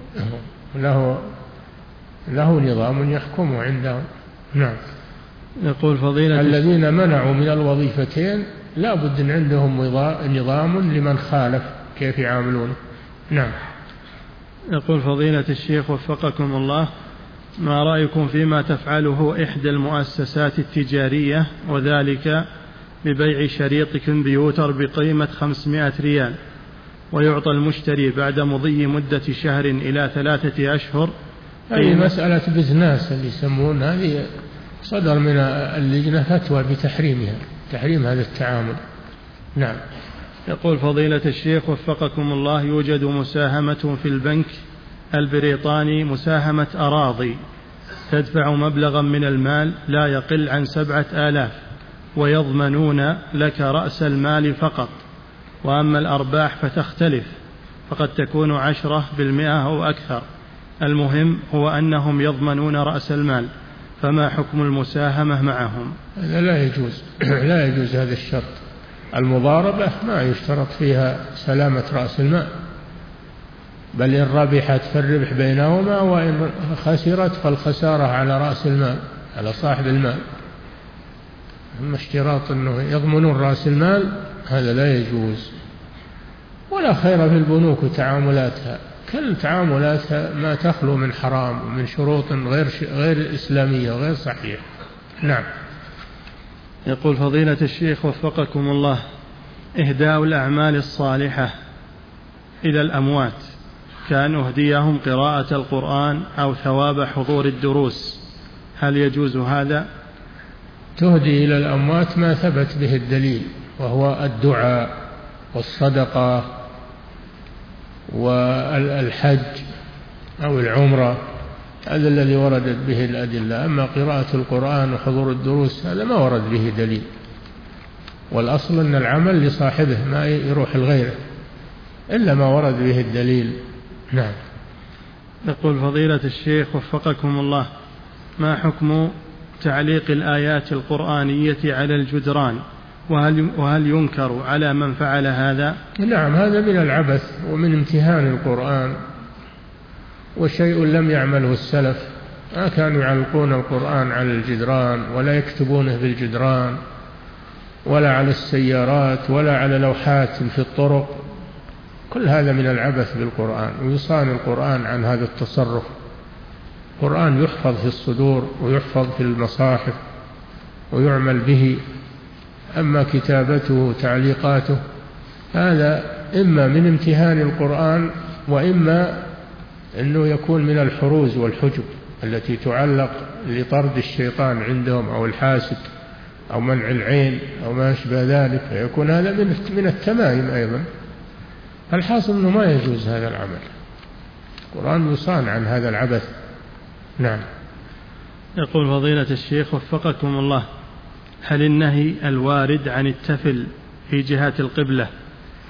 له له نظام يحكمه عندهم. نعم. يقول فضيلة الذين منعوا من الوظيفتين لا بد أن عندهم نظام لمن خالف كيف يعاملونه. نعم. يقول فضيلة الشيخ وفقكم الله، ما رأيكم فيما تفعله إحدى المؤسسات التجارية، وذلك ببيع شريط كمبيوتر بقيمة خمسمائة ريال، ويعطى المشتري بعد مضي مدة شهر إلى ثلاثة أشهر؟ هذه مسألة بزناس اللي يسمون، هذه صدر من اللجنة فتوى بتحريمها، تحريم هذا التعامل. نعم. يقول فضيلة الشيخ وفقكم الله، يوجد مساهمة في البنك البريطاني، مساهمة أراضي، تدفع مبلغا من المال لا يقل عن سبعة آلاف، ويضمنون لك رأس المال فقط، وأما الأرباح فتختلف، فقد تكون عشرة بالمئة أو أكثر، المهم هو أنهم يضمنون رأس المال، فما حكم المساهمة معهم؟ هذا لا يجوز، لا يجوز هذا الشرط. المضاربة ما يشترط فيها سلامة رأس المال، بل إن ربحت فالربح بينهما، وإن خسرت فالخسارة على رأس المال، على صاحب المال. أما اشتراط أنه يضمنون رأس المال هذا لا يجوز، ولا خير في البنوك وتعاملاتها، كل تعاملاتها ما تخلو من حرام ومن شروط غير غير إسلامية وغير صحيحة. نعم. يقول فضيلة الشيخ وفقكم الله، إهداء الأعمال الصالحة إلى الأموات كأن أهديهم قراءة القرآن أو ثواب حضور الدروس، هل يجوز هذا؟ تهدي إلى الأموات ما ثبت به الدليل، وهو الدعاء والصدقة والحج أو العمرة، هذا الذي وردت به الأدلة. أما قراءة القرآن وحضور الدروس هذا ما ورد به دليل، والأصل أن العمل لصاحبه ما يروح الغيره إلا ما ورد به الدليل. نعم. يقول فضيلة الشيخ وفقكم الله، ما حكم تعليق الآيات القرآنية على الجدران، وهل, وهل ينكر على من فعل هذا؟ نعم، هذا من العبث ومن امتهان القرآن، وشيء لم يعمله السلف، ما كانوا يعلقون القرآن على الجدران ولا يكتبونه بالجدران ولا على السيارات ولا على لوحات في الطرق، كل هذا من العبث بالقرآن، ويصان القرآن عن هذا التصرف. القرآن يحفظ في الصدور ويحفظ في المصاحف ويعمل به، أما كتابته وتعليقاته هذا إما من امتهان القرآن، وإما أنه يكون من الحروز والحجب التي تعلق لطرد الشيطان عندهم أو الحاسد أو منع العين أو ما أشبه ذلك، فيكون هذا من التمائم أيضا. الحاصل أنه ما يجوز هذا العمل، القرآن يصان عن هذا العبث. نعم. يقول فضيلة الشيخ وفقكم الله، هل النهي الوارد عن التفل في جهة القبلة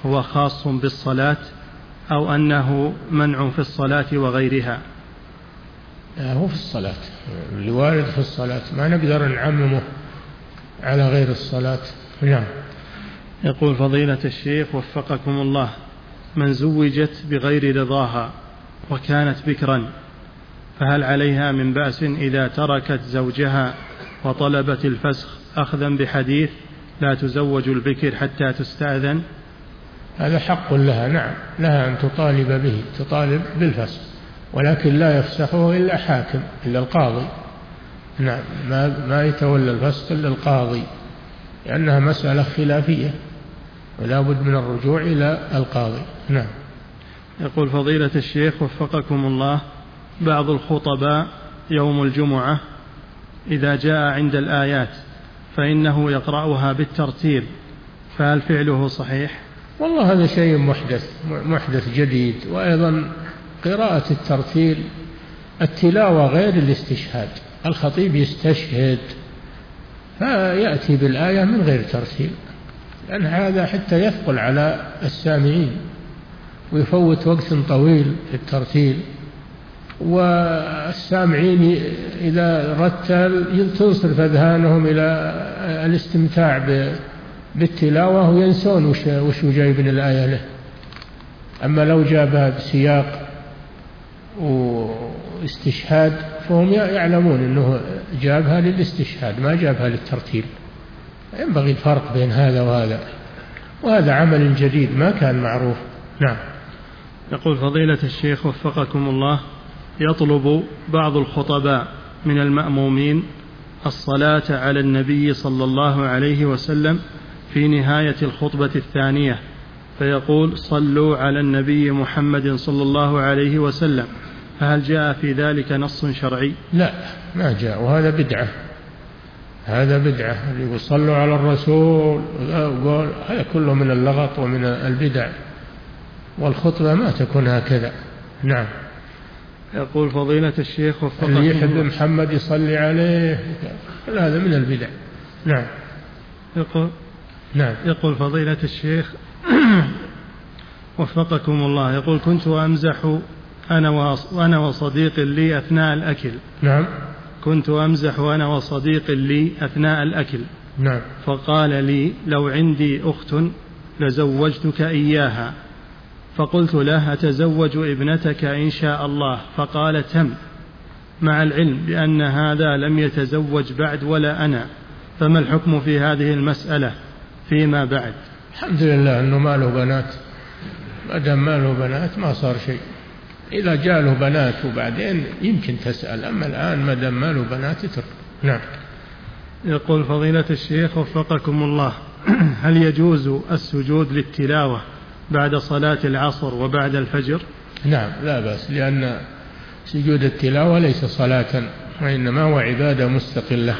هو خاص بالصلاة أو أنه منع في الصلاة وغيرها؟ هو في الصلاة، اللي وارد في الصلاة ما نقدر نعممه على غير الصلاة. نعم. يقول فضيلة الشيخ وفقكم الله، من زوجت بغير رضاها وكانت بكرا فهل عليها من بأس إذا تركت زوجها وطلبت الفسخ أخذا بحديث لا تزوج البكر حتى تستأذن؟ هذا حق لها، نعم، لها أن تطالب به، تطالب بالفسخ، ولكن لا يفسخه إلا حاكم، إلا القاضي. نعم، ما, ما يتولى الفسخ إلا القاضي، لأنها مسألة خلافية ولا بد من الرجوع إلى القاضي. نعم. يقول فضيلة الشيخ وفقكم الله، بعض الخطباء يوم الجمعة إذا جاء عند الآيات فإنه يقرأها بالترتيل، فهل فعله صحيح؟ والله هذا شيء محدث محدث جديد. وأيضا قراءة الترتيل التلاوة غير الاستشهاد، الخطيب يستشهد فيأتي بالآية من غير ترتيل، لأن هذا حتى يثقل على السامعين ويفوت وقت طويل في الترتيل، والسامعين إذا رتل تنصرف أذهانهم إلى الاستمتاع بالتلاوة وينسون وش جايب من الآية له. أما لو جابها بسياق واستشهاد فهم يعلمون أنه جابها للاستشهاد ما جابها للترتيل. ينبغي الفرق بين هذا وهذا، وهذا عمل جديد ما كان معروف. نعم. يقول فضيلة الشيخ وفقكم الله، يطلب بعض الخطباء من المأمومين الصلاة على النبي صلى الله عليه وسلم في نهاية الخطبة الثانية، فيقول صلوا على النبي محمد صلى الله عليه وسلم، فهل جاء في ذلك نص شرعي؟ لا، ما جاء، وهذا بدعة، هذا بدعة. اللي يقول صلوا على الرسول هذا كله من اللغط ومن البدع، والخطبة ما تكون هكذا. نعم. يقول فضيلة الشيخ وفقكم اللي يحب محمد يصلي عليه، هذا من البدع. نعم. يقول نعم. يقول فضيلة الشيخ وفقكم الله، يقول كنت أمزح أنا وأنا وصديق لي أثناء الأكل. نعم. كنت أمزح أنا وصديق لي أثناء الأكل. نعم. فقال لي لو عندي أخت لزوجتك إياها، فقلت له أتزوج ابنتك إن شاء الله، فقال تم، مع العلم بأن هذا لم يتزوج بعد ولا أنا، فما الحكم في هذه المسألة فيما بعد؟ الحمد لله أنه ما له بنات، ما دام ما له بنات ما صار شيء. إذا جاء له بنات وبعدين يمكن تسأل، أما الآن ما دام ما له بنات اترك. نعم. يقول فضيلة الشيخ وفقكم الله، هل يجوز السجود للتلاوة بعد صلاة العصر وبعد الفجر؟ نعم، لا بأس، لأن سجود التلاوة ليس صلاة وإنما هو عبادة مستقلة،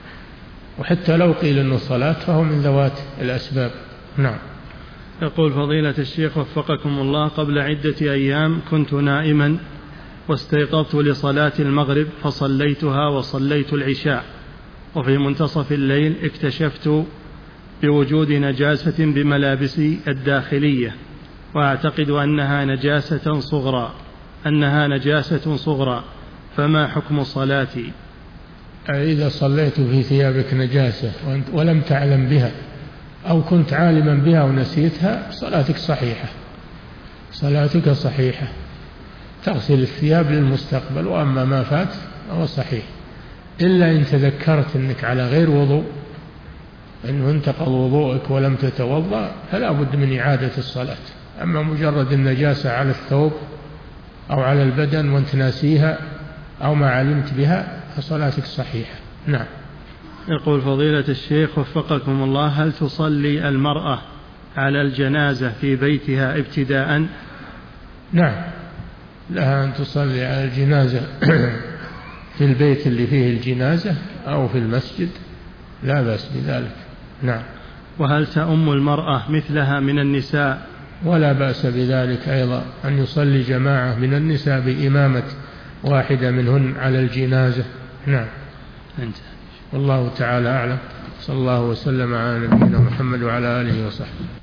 وحتى لو قيل أنه صلاة فهو من ذوات الأسباب. نعم. يقول فضيلة الشيخ وفقكم الله، قبل عدة أيام كنت نائما واستيقظت لصلاة المغرب فصليتها وصليت العشاء، وفي منتصف الليل اكتشفت بوجود نجاسة بملابسي الداخلية، وأعتقد أنها نجاسة صغرى أنها نجاسة صغرى فما حكم صلاتي؟ إذا صليت في ثيابك نجاسة ولم تعلم بها أو كنت عالما بها ونسيتها صلاتك صحيحة، صلاتك صحيحة، تغسل الثياب للمستقبل، وأما ما فات هو صحيح، إلا إن تذكرت أنك على غير وضوء، أنه انتقض وضوءك ولم تتوضأ فلا بد من إعادة الصلاة. أما مجرد النجاسة على الثوب أو على البدن وانت ناسيها أو ما علمت بها فصلاتك صحيحة. نعم. يقول فضيلة الشيخ وفقكم الله، هل تصلي المرأة على الجنازة في بيتها ابتداء؟ نعم، لها أن تصلي على الجنازة في البيت اللي فيه الجنازة أو في المسجد، لا بأس بذلك. نعم. وهل تؤم المرأة مثلها من النساء؟ ولا بأس بذلك أيضا، أن يصلي جماعة من النساء بإمامة واحدة منهن على الجنازة. نعم. أنت. والله تعالى أعلم. صلى الله وسلم على نبينا محمد وعلى آله وصحبه.